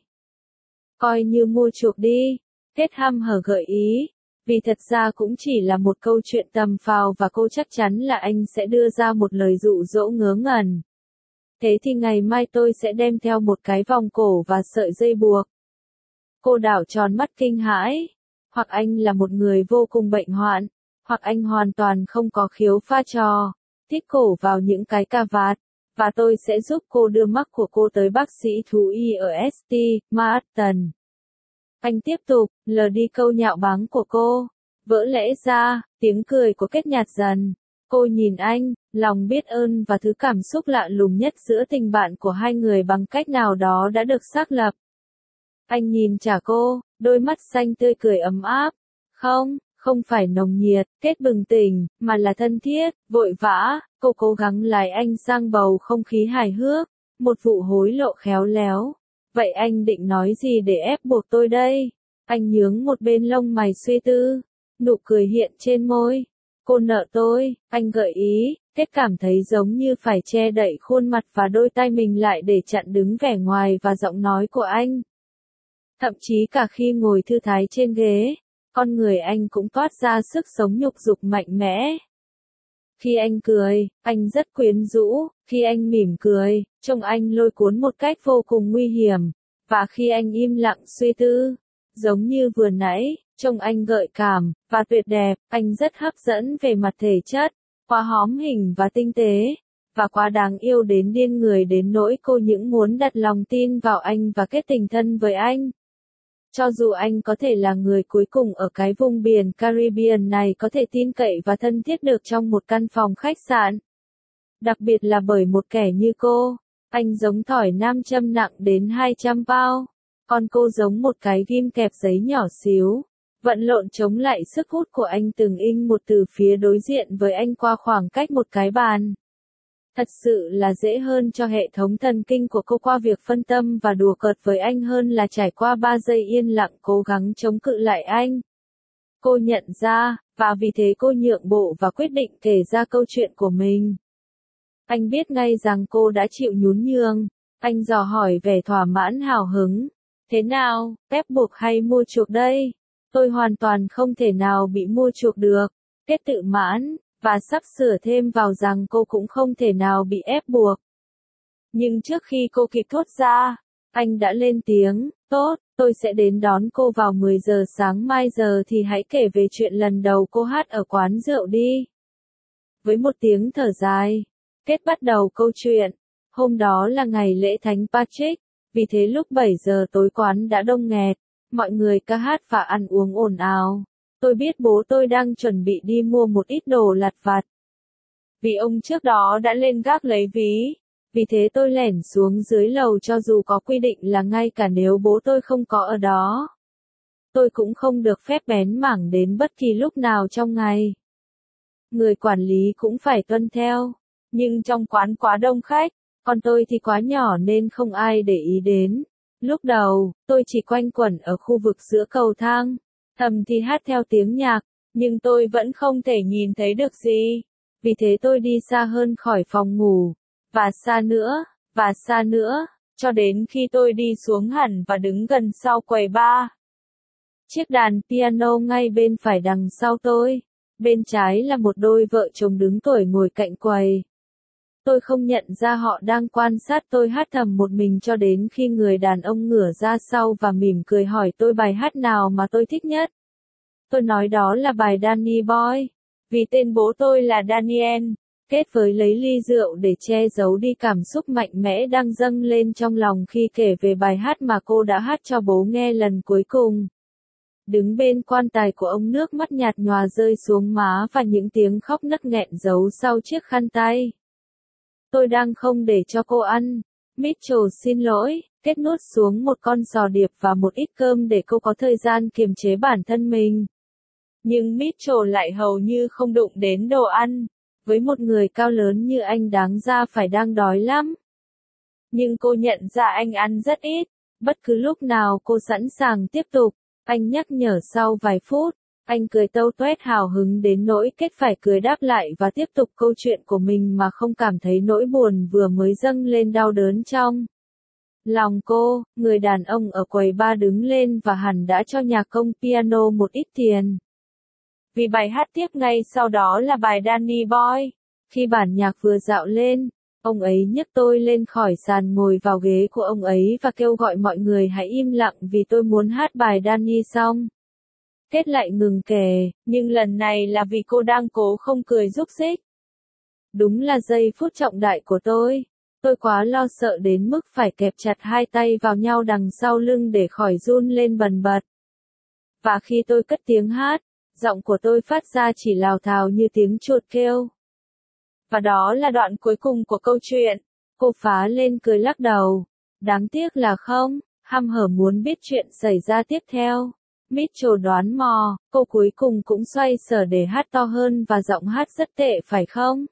Coi như mua chuộc đi. Kết hăm hở gợi ý. Vì thật ra cũng chỉ là một câu chuyện tầm phào và cô chắc chắn là anh sẽ đưa ra một lời dụ dỗ ngớ ngẩn. Thế thì ngày mai tôi sẽ đem theo một cái vòng cổ và sợi dây buộc. Cô đảo tròn mắt kinh hãi. Hoặc anh là một người vô cùng bệnh hoạn, hoặc anh hoàn toàn không có khiếu pha trò, thích cổ vào những cái cà vạt, và tôi sẽ giúp cô đưa mắc của cô tới bác sĩ thú y ở ét tê, Manhattan. Anh tiếp tục, lờ đi câu nhạo báng của cô. Vỡ lẽ ra, tiếng cười của Kết nhạt dần. Cô nhìn anh, lòng biết ơn và thứ cảm xúc lạ lùng nhất giữa tình bạn của hai người bằng cách nào đó đã được xác lập. Anh nhìn trả cô, đôi mắt xanh tươi cười ấm áp. Không, không phải nồng nhiệt, Kết bừng tỉnh, mà là thân thiết, vội vã. Cô cố gắng lái anh sang bầu không khí hài hước, một vụ hối lộ khéo léo. Vậy anh định nói gì để ép buộc tôi đây? Anh nhướng một bên lông mày suy tư. Nụ cười hiện trên môi. Cô nợ tôi, anh gợi ý. Kết cảm thấy giống như phải che đậy khuôn mặt và đôi tay mình lại để chặn đứng vẻ ngoài và giọng nói của anh. Thậm chí cả khi ngồi thư thái trên ghế, con người anh cũng toát ra sức sống nhục dục mạnh mẽ. Khi anh cười, anh rất quyến rũ, khi anh mỉm cười, trông anh lôi cuốn một cách vô cùng nguy hiểm, và khi anh im lặng suy tư, giống như vừa nãy, trông anh gợi cảm, và tuyệt đẹp, anh rất hấp dẫn về mặt thể chất, quá hóm hình và tinh tế, và quá đáng yêu đến điên người đến nỗi cô những muốn đặt lòng tin vào anh và kết tình thân với anh. Cho dù anh có thể là người cuối cùng ở cái vùng biển Caribbean này có thể tin cậy và thân thiết được trong một căn phòng khách sạn. Đặc biệt là bởi một kẻ như cô, anh giống thỏi nam châm nặng đến hai trăm pound, còn cô giống một cái ghim kẹp giấy nhỏ xíu. Vận lộn chống lại sức hút của anh từng in một từ phía đối diện với anh qua khoảng cách một cái bàn. Thật sự là dễ hơn cho hệ thống thần kinh của cô qua việc phân tâm và đùa cợt với anh hơn là trải qua ba giây yên lặng cố gắng chống cự lại anh. Cô nhận ra, và vì thế cô nhượng bộ và quyết định kể ra câu chuyện của mình. Anh biết ngay rằng cô đã chịu nhún nhường. Anh dò hỏi vẻ thỏa mãn hào hứng. Thế nào, ép buộc hay mua chuộc đây? Tôi hoàn toàn không thể nào bị mua chuộc được. Kết tự mãn. Và sắp sửa thêm vào rằng cô cũng không thể nào bị ép buộc. Nhưng trước khi cô kịp thốt ra, anh đã lên tiếng, tốt, tôi sẽ đến đón cô vào mười giờ sáng mai giờ thì hãy kể về chuyện lần đầu cô hát ở quán rượu đi. Với một tiếng thở dài, Kết bắt đầu câu chuyện. Hôm đó là ngày lễ Thánh Patrick, Vì thế lúc bảy giờ tối quán đã đông nghẹt, mọi người ca hát và ăn uống ồn ào. Tôi biết bố tôi đang chuẩn bị đi mua một ít đồ lặt vặt. Vì ông trước đó đã lên gác lấy ví. Vì thế tôi lẻn xuống dưới lầu cho dù có quy định là ngay cả nếu bố tôi không có ở đó. Tôi cũng không được phép bén mảng đến bất kỳ lúc nào trong ngày. Người quản lý cũng phải tuân theo. Nhưng trong quán quá đông khách, còn tôi thì quá nhỏ nên không ai để ý đến. Lúc đầu, tôi chỉ quanh quẩn ở khu vực giữa cầu thang, thầm thì hát theo tiếng nhạc, nhưng tôi vẫn không thể nhìn thấy được gì. Vì thế tôi đi xa hơn khỏi phòng ngủ, và xa nữa, và xa nữa, cho đến khi tôi đi xuống hẳn và đứng gần sau quầy bar. Chiếc đàn piano ngay bên phải đằng sau tôi, bên trái là một đôi vợ chồng đứng tuổi ngồi cạnh quầy. Tôi không nhận ra họ đang quan sát tôi hát thầm một mình cho đến khi người đàn ông ngửa ra sau và mỉm cười hỏi tôi bài hát nào mà tôi thích nhất. Tôi nói đó là bài Danny Boy, vì tên bố tôi là Daniel, kết với lấy ly rượu để che giấu đi cảm xúc mạnh mẽ đang dâng lên trong lòng khi kể về bài hát mà cô đã hát cho bố nghe lần cuối cùng. Đứng bên quan tài của ông, nước mắt nhạt nhòa rơi xuống má và những tiếng khóc nấc nghẹn giấu sau chiếc khăn tay. Tôi đang không để cho cô ăn. Mitchell xin lỗi, kết nuốt xuống một con sò điệp và một ít cơm để cô có thời gian kiềm chế bản thân mình. Nhưng Mitchell lại hầu như không đụng đến đồ ăn. Với một người cao lớn như anh đáng ra phải đang đói lắm. Nhưng cô nhận ra anh ăn rất ít. Bất cứ lúc nào cô sẵn sàng tiếp tục. Anh nhắc nhở sau vài phút. Anh cười tâu tuét hào hứng đến nỗi kết phải cười đáp lại và tiếp tục câu chuyện của mình mà không cảm thấy nỗi buồn vừa mới dâng lên đau đớn trong lòng cô. Người đàn ông ở quầy bar đứng lên và hẳn đã cho nhạc công piano một ít tiền. Vì bài hát tiếp ngay sau đó là bài Danny Boy. Khi bản nhạc vừa dạo lên, ông ấy nhấc tôi lên khỏi sàn ngồi vào ghế của ông ấy và kêu gọi mọi người hãy im lặng vì tôi muốn hát bài Danny xong. Kết lại ngừng kể, nhưng lần này là vì cô đang cố không cười rúc rích. Đúng là giây phút trọng đại của tôi. Tôi quá lo sợ đến mức phải kẹp chặt hai tay vào nhau đằng sau lưng để khỏi run lên bần bật. Và khi tôi cất tiếng hát, giọng của tôi phát ra chỉ lào thào như tiếng chuột kêu. Và đó là đoạn cuối cùng của câu chuyện. Cô phá lên cười lắc đầu. Đáng tiếc là không, hăm hở muốn biết chuyện xảy ra tiếp theo. Mitchell đoán mò, cô cuối cùng cũng xoay sở để hát to hơn và giọng hát rất tệ phải không?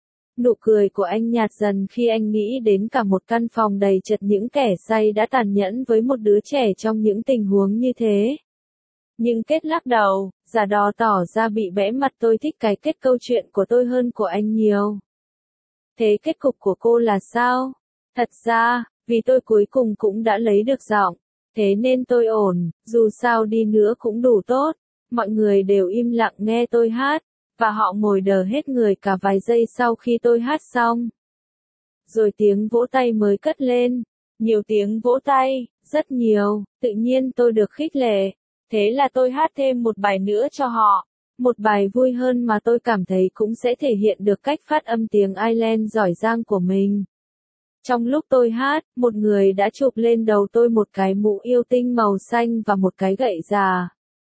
Nụ cười của anh nhạt dần khi anh nghĩ đến cả một căn phòng đầy chật những kẻ say đã tàn nhẫn với một đứa trẻ trong những tình huống như thế. Nhưng kết lắc đầu, giả đò tỏ ra bị bẽ mặt. Tôi thích cái kết câu chuyện của tôi hơn của anh nhiều. Thế kết cục của cô là sao? Thật ra, vì tôi cuối cùng cũng đã lấy được giọng. Thế nên tôi ổn, dù sao đi nữa cũng đủ tốt. Mọi người đều im lặng nghe tôi hát, và họ ngồi đờ hết người cả vài giây sau khi tôi hát xong. Rồi tiếng vỗ tay mới cất lên. Nhiều tiếng vỗ tay, rất nhiều, tự nhiên tôi được khích lệ. Thế là tôi hát thêm một bài nữa cho họ. Một bài vui hơn mà tôi cảm thấy cũng sẽ thể hiện được cách phát âm tiếng Ireland giỏi giang của mình. Trong lúc tôi hát, một người đã chụp lên đầu tôi một cái mũ yêu tinh màu xanh và một cái gậy già.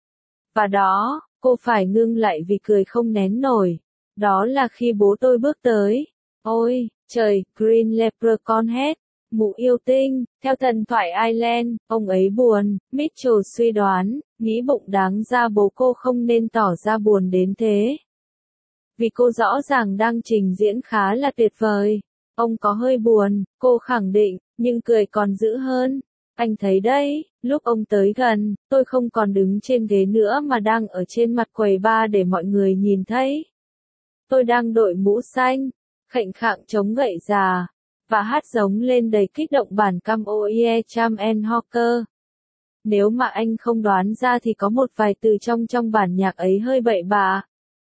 Và đó, cô phải ngưng lại vì cười không nén nổi. Đó là khi bố tôi bước tới. Ôi, trời, Green Leprechaun hét. Mụ yêu tinh, theo thần thoại Ireland, ông ấy buồn. Mitchell suy đoán, nghĩ bụng đáng ra bố cô không nên tỏ ra buồn đến thế. Vì cô rõ ràng đang trình diễn khá là tuyệt vời. Ông có hơi buồn, cô khẳng định, nhưng cười còn dữ hơn. Anh thấy đấy, lúc ông tới gần, tôi không còn đứng trên ghế nữa mà đang ở trên mặt quầy bar để mọi người nhìn thấy. Tôi đang đội mũ xanh, khệnh khạng chống gậy già, và hát giống lên đầy kích động bản Come Oh Yeah Cham and Hawker. Nếu mà anh không đoán ra thì có một vài từ trong trong bản nhạc ấy hơi bậy bạ.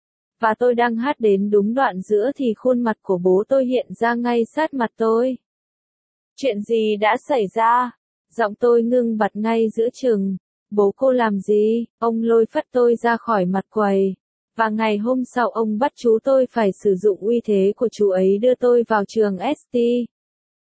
Và tôi đang hát đến đúng đoạn giữa thì khuôn mặt của bố tôi hiện ra ngay sát mặt tôi. Chuyện gì đã xảy ra? Giọng tôi ngưng bặt ngay giữa chừng. Bố cô làm gì? Ông lôi phắt tôi ra khỏi mặt quầy. Và ngày hôm sau ông bắt chú tôi phải sử dụng uy thế của chú ấy đưa tôi vào trường ét tê.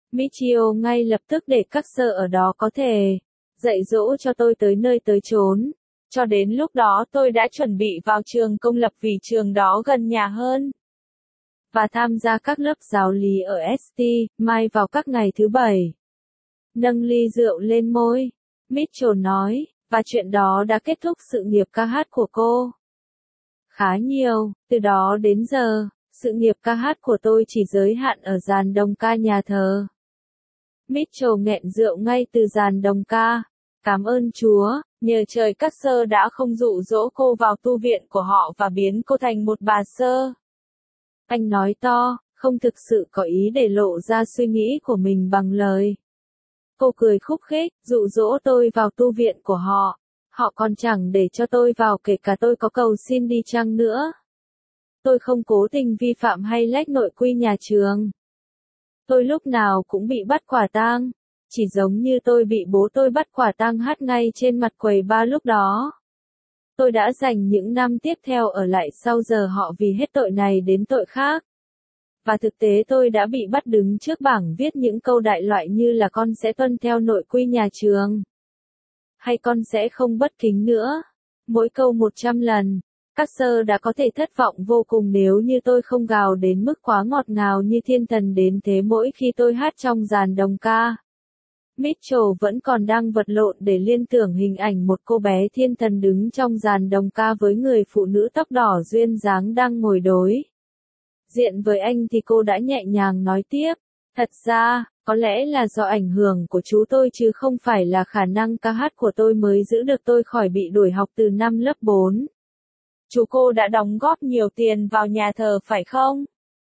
Michio ngay lập tức để các sơ ở đó có thể dạy dỗ cho tôi tới nơi tới chốn. Cho đến lúc đó tôi đã chuẩn bị vào trường công lập vì trường đó gần nhà hơn. Và tham gia các lớp giáo lý ở ét tê, mai vào các ngày thứ bảy. Nâng ly rượu lên môi, Mitchell nói, và chuyện đó đã kết thúc sự nghiệp ca hát của cô. Khá nhiều, từ đó đến giờ, sự nghiệp ca hát của tôi chỉ giới hạn ở dàn đồng ca nhà thờ. Mitchell nghẹn rượu ngay từ dàn đồng ca. Cảm ơn Chúa, nhờ trời các sơ đã không dụ dỗ cô vào tu viện của họ và biến cô thành một bà sơ. Anh nói to, không thực sự có ý để lộ ra suy nghĩ của mình bằng lời. Cô cười khúc khích, dụ dỗ tôi vào tu viện của họ. Họ còn chẳng để cho tôi vào kể cả tôi có cầu xin đi chăng nữa. Tôi không cố tình vi phạm hay lách nội quy nhà trường. Tôi lúc nào cũng bị bắt quả tang. Chỉ giống như tôi bị bố tôi bắt quả tang hát ngay trên mặt quầy bar lúc đó. Tôi đã dành những năm tiếp theo ở lại sau giờ họ vì hết tội này đến tội khác. Và thực tế tôi đã bị bắt đứng trước bảng viết những câu đại loại như là con sẽ tuân theo nội quy nhà trường. Hay con sẽ không bất kính nữa. Mỗi câu một trăm lần. Các sơ đã có thể thất vọng vô cùng nếu như tôi không gào đến mức quá ngọt ngào như thiên thần đến thế mỗi khi tôi hát trong dàn đồng ca. Mitchell vẫn còn đang vật lộn để liên tưởng hình ảnh một cô bé thiên thần đứng trong dàn đồng ca với người phụ nữ tóc đỏ duyên dáng đang ngồi đối diện với anh thì cô đã nhẹ nhàng nói tiếp, thật ra, có lẽ là do ảnh hưởng của chú tôi chứ không phải là khả năng ca hát của tôi mới giữ được tôi khỏi bị đuổi học từ năm lớp bốn. Chú cô đã đóng góp nhiều tiền vào nhà thờ phải không?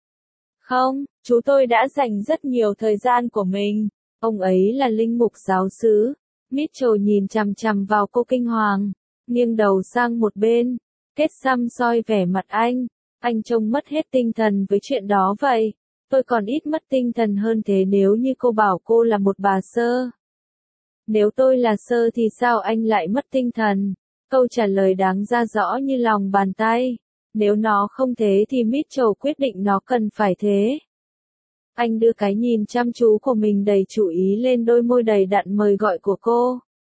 Không, chú tôi đã dành rất nhiều thời gian của mình. Ông ấy là linh mục giáo xứ. Mitchell nhìn chằm chằm vào cô kinh hoàng, nghiêng đầu sang một bên, kết xăm soi vẻ mặt anh. Anh trông mất hết tinh thần với chuyện đó vậy. Tôi còn ít mất tinh thần hơn thế nếu như cô bảo cô là một bà sơ. Nếu tôi là sơ thì sao anh lại mất tinh thần? Câu trả lời đáng ra rõ như lòng bàn tay. Nếu nó không thế thì Mitchell quyết định nó cần phải thế. Anh đưa cái nhìn chăm chú của mình đầy chú ý lên đôi môi đầy đặn mời gọi của cô.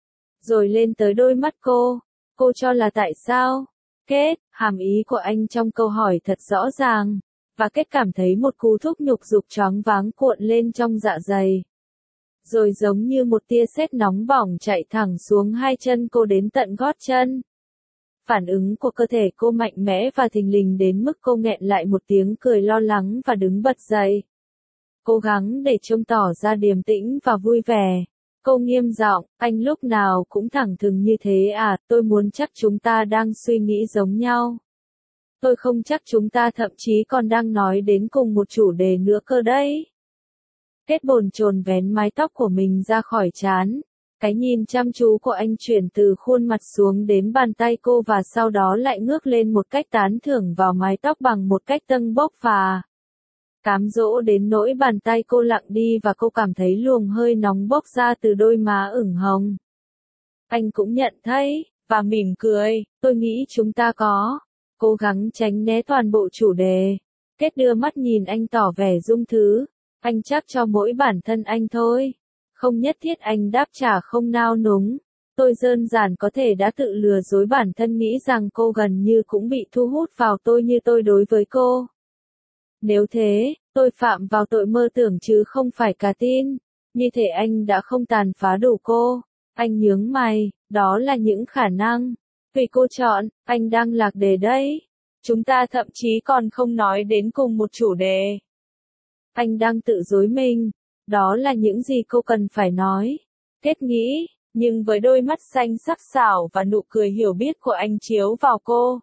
Rồi lên tới đôi mắt cô. Cô cho là tại sao? Kết, hàm ý của anh trong câu hỏi thật rõ ràng. Và Kết cảm thấy một cú thúc nhục dục choáng váng cuộn lên trong dạ dày. Rồi giống như một tia sét nóng bỏng chạy thẳng xuống hai chân cô đến tận gót chân. Phản ứng của cơ thể cô mạnh mẽ và thình lình đến mức cô nghẹn lại một tiếng cười lo lắng và đứng bật dậy. Cố gắng để trông tỏ ra điềm tĩnh và vui vẻ. Cô nghiêm giọng, anh lúc nào cũng thẳng thừng như thế à, tôi muốn chắc chúng ta đang suy nghĩ giống nhau. Tôi không chắc chúng ta thậm chí còn đang nói đến cùng một chủ đề nữa cơ đấy. Kết bồn chồn vén mái tóc của mình ra khỏi trán. Cái nhìn chăm chú của anh chuyển từ khuôn mặt xuống đến bàn tay cô và sau đó lại ngước lên một cách tán thưởng vào mái tóc bằng một cách tâng bốc và cám dỗ đến nỗi bàn tay cô lặng đi và cô cảm thấy luồng hơi nóng bốc ra từ đôi má ửng hồng. Anh cũng nhận thấy, và mỉm cười, tôi nghĩ chúng ta có cố gắng tránh né toàn bộ chủ đề. Kết đưa mắt nhìn anh tỏ vẻ dung thứ, anh chắc cho mỗi bản thân anh thôi. Không nhất thiết anh đáp trả không nao núng. Tôi đơn giản có thể đã tự lừa dối bản thân nghĩ rằng cô gần như cũng bị thu hút vào tôi như tôi đối với cô. Nếu thế, tôi phạm vào tội mơ tưởng chứ không phải cả tin. Như thể anh đã không tàn phá đủ cô. Anh nhướng mày, đó là những khả năng. Tùy cô chọn, anh đang lạc đề đấy. Chúng ta thậm chí còn không nói đến cùng một chủ đề. Anh đang tự dối mình. Đó là những gì cô cần phải nói. Kết nghĩ, nhưng với đôi mắt xanh sắc sảo và nụ cười hiểu biết của anh chiếu vào cô.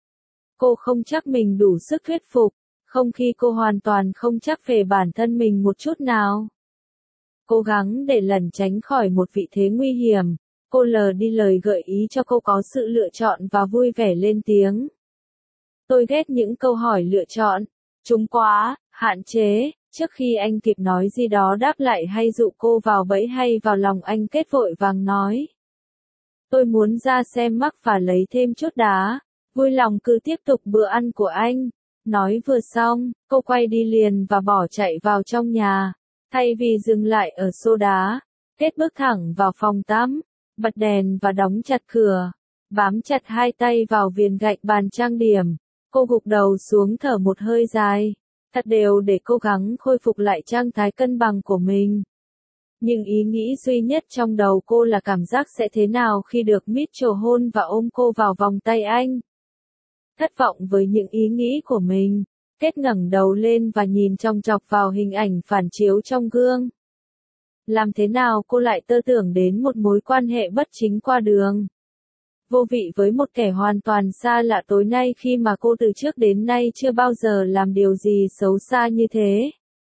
Cô không chắc mình đủ sức thuyết phục, không khi cô hoàn toàn không chắc về bản thân mình một chút nào. Cố gắng để lẩn tránh khỏi một vị thế nguy hiểm, cô lờ đi lời gợi ý cho cô có sự lựa chọn và vui vẻ lên tiếng. Tôi ghét những câu hỏi lựa chọn. Chúng quá, hạn chế. Trước khi anh kịp nói gì đó đáp lại hay dụ cô vào bẫy hay vào lòng anh Kết vội vàng nói. Tôi muốn ra xem mắc và lấy thêm chút đá. Vui lòng cứ tiếp tục bữa ăn của anh. Nói vừa xong, cô quay đi liền và bỏ chạy vào trong nhà. Thay vì dừng lại ở xô đá, Kết bước thẳng vào phòng tắm, bật đèn và đóng chặt cửa, bám chặt hai tay vào viền gạch bàn trang điểm. Cô gục đầu xuống thở một hơi dài, thật đều để cố gắng khôi phục lại trạng thái cân bằng của mình. Nhưng ý nghĩ duy nhất trong đầu cô là cảm giác sẽ thế nào khi được Mitchell hôn và ôm cô vào vòng tay anh. Thất vọng với những ý nghĩ của mình, Kết ngẩng đầu lên và nhìn chòng chọc vào hình ảnh phản chiếu trong gương. Làm thế nào cô lại tơ tưởng đến một mối quan hệ bất chính qua đường? Vô vị với một kẻ hoàn toàn xa lạ tối nay khi mà cô từ trước đến nay chưa bao giờ làm điều gì xấu xa như thế.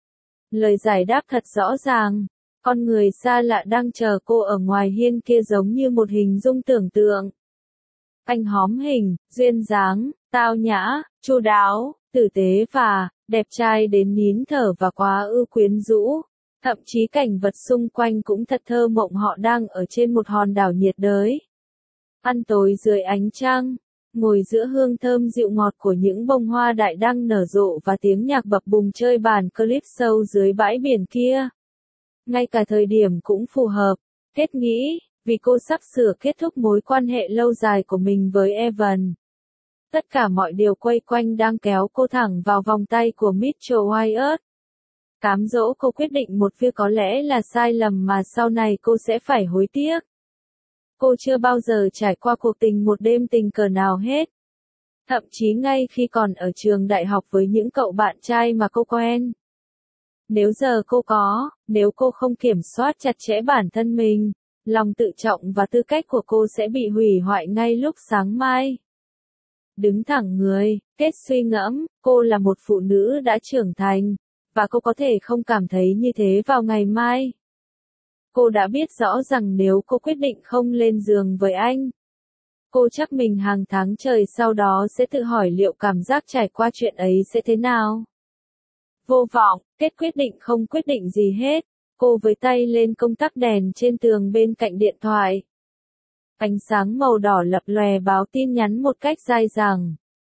Lời giải đáp thật rõ ràng, con người xa lạ đang chờ cô ở ngoài hiên kia giống như một hình dung tưởng tượng. Anh hóm hình, duyên dáng, tao nhã, chu đáo, tử tế và đẹp trai đến nín thở và quá ư quyến rũ. Thậm chí cảnh vật xung quanh cũng thật thơ mộng, họ đang ở trên một hòn đảo nhiệt đới. Ăn tối dưới ánh trăng, ngồi giữa hương thơm dịu ngọt của những bông hoa đại đang nở rộ và tiếng nhạc bập bùng chơi bàn calypso dưới bãi biển kia. Ngay cả thời điểm cũng phù hợp, Kết nghĩ, vì cô sắp sửa kết thúc mối quan hệ lâu dài của mình với Evan. Tất cả mọi điều quay quanh đang kéo cô thẳng vào vòng tay của Mitchell Wyatt. Cám dỗ cô quyết định một việc có lẽ là sai lầm mà sau này cô sẽ phải hối tiếc. Cô chưa bao giờ trải qua cuộc tình một đêm tình cờ nào hết. Thậm chí ngay khi còn ở trường đại học với những cậu bạn trai mà cô quen. Nếu giờ cô có, nếu cô không kiểm soát chặt chẽ bản thân mình, lòng tự trọng và tư cách của cô sẽ bị hủy hoại ngay lúc sáng mai. Đứng thẳng người, Kết suy ngẫm, cô là một phụ nữ đã trưởng thành, và cô có thể không cảm thấy như thế vào ngày mai. Cô đã biết rõ rằng nếu cô quyết định không lên giường với anh, cô chắc mình hàng tháng trời sau đó sẽ tự hỏi liệu cảm giác trải qua chuyện ấy sẽ thế nào. Vô vọng, Kết quyết định không quyết định gì hết. Cô với tay lên công tắc đèn trên tường bên cạnh điện thoại. Ánh sáng màu đỏ lập lòe báo tin nhắn một cách dai dẳng.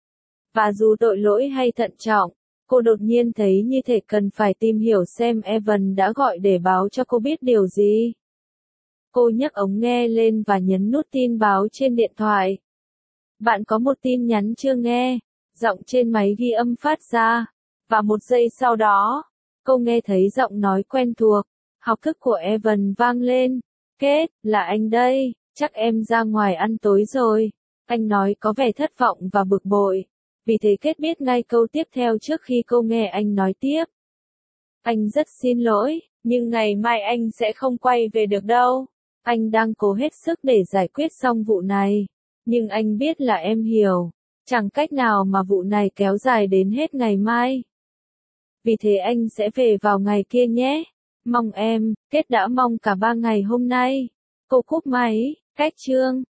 Và dù tội lỗi hay thận trọng, cô đột nhiên thấy như thể cần phải tìm hiểu xem Evan đã gọi để báo cho cô biết điều gì. Cô nhấc ống nghe lên và nhấn nút tin báo trên điện thoại. Bạn có một tin nhắn chưa nghe, giọng trên máy ghi âm phát ra. Và một giây sau đó, cô nghe thấy giọng nói quen thuộc, học thức của Evan vang lên. Kết, là anh đây, chắc em ra ngoài ăn tối rồi. Anh nói có vẻ thất vọng và bực bội. Vì thế Kết biết ngay câu tiếp theo trước khi cô nghe anh nói tiếp. Anh rất xin lỗi, nhưng ngày mai anh sẽ không quay về được đâu. Anh đang cố hết sức để giải quyết xong vụ này. Nhưng anh biết là em hiểu. Chẳng cách nào mà vụ này kéo dài đến hết ngày mai. Vì thế anh sẽ về vào ngày kia nhé. Mong em, Kết đã mong cả ba ngày hôm nay. Cô cúp máy, cách chương.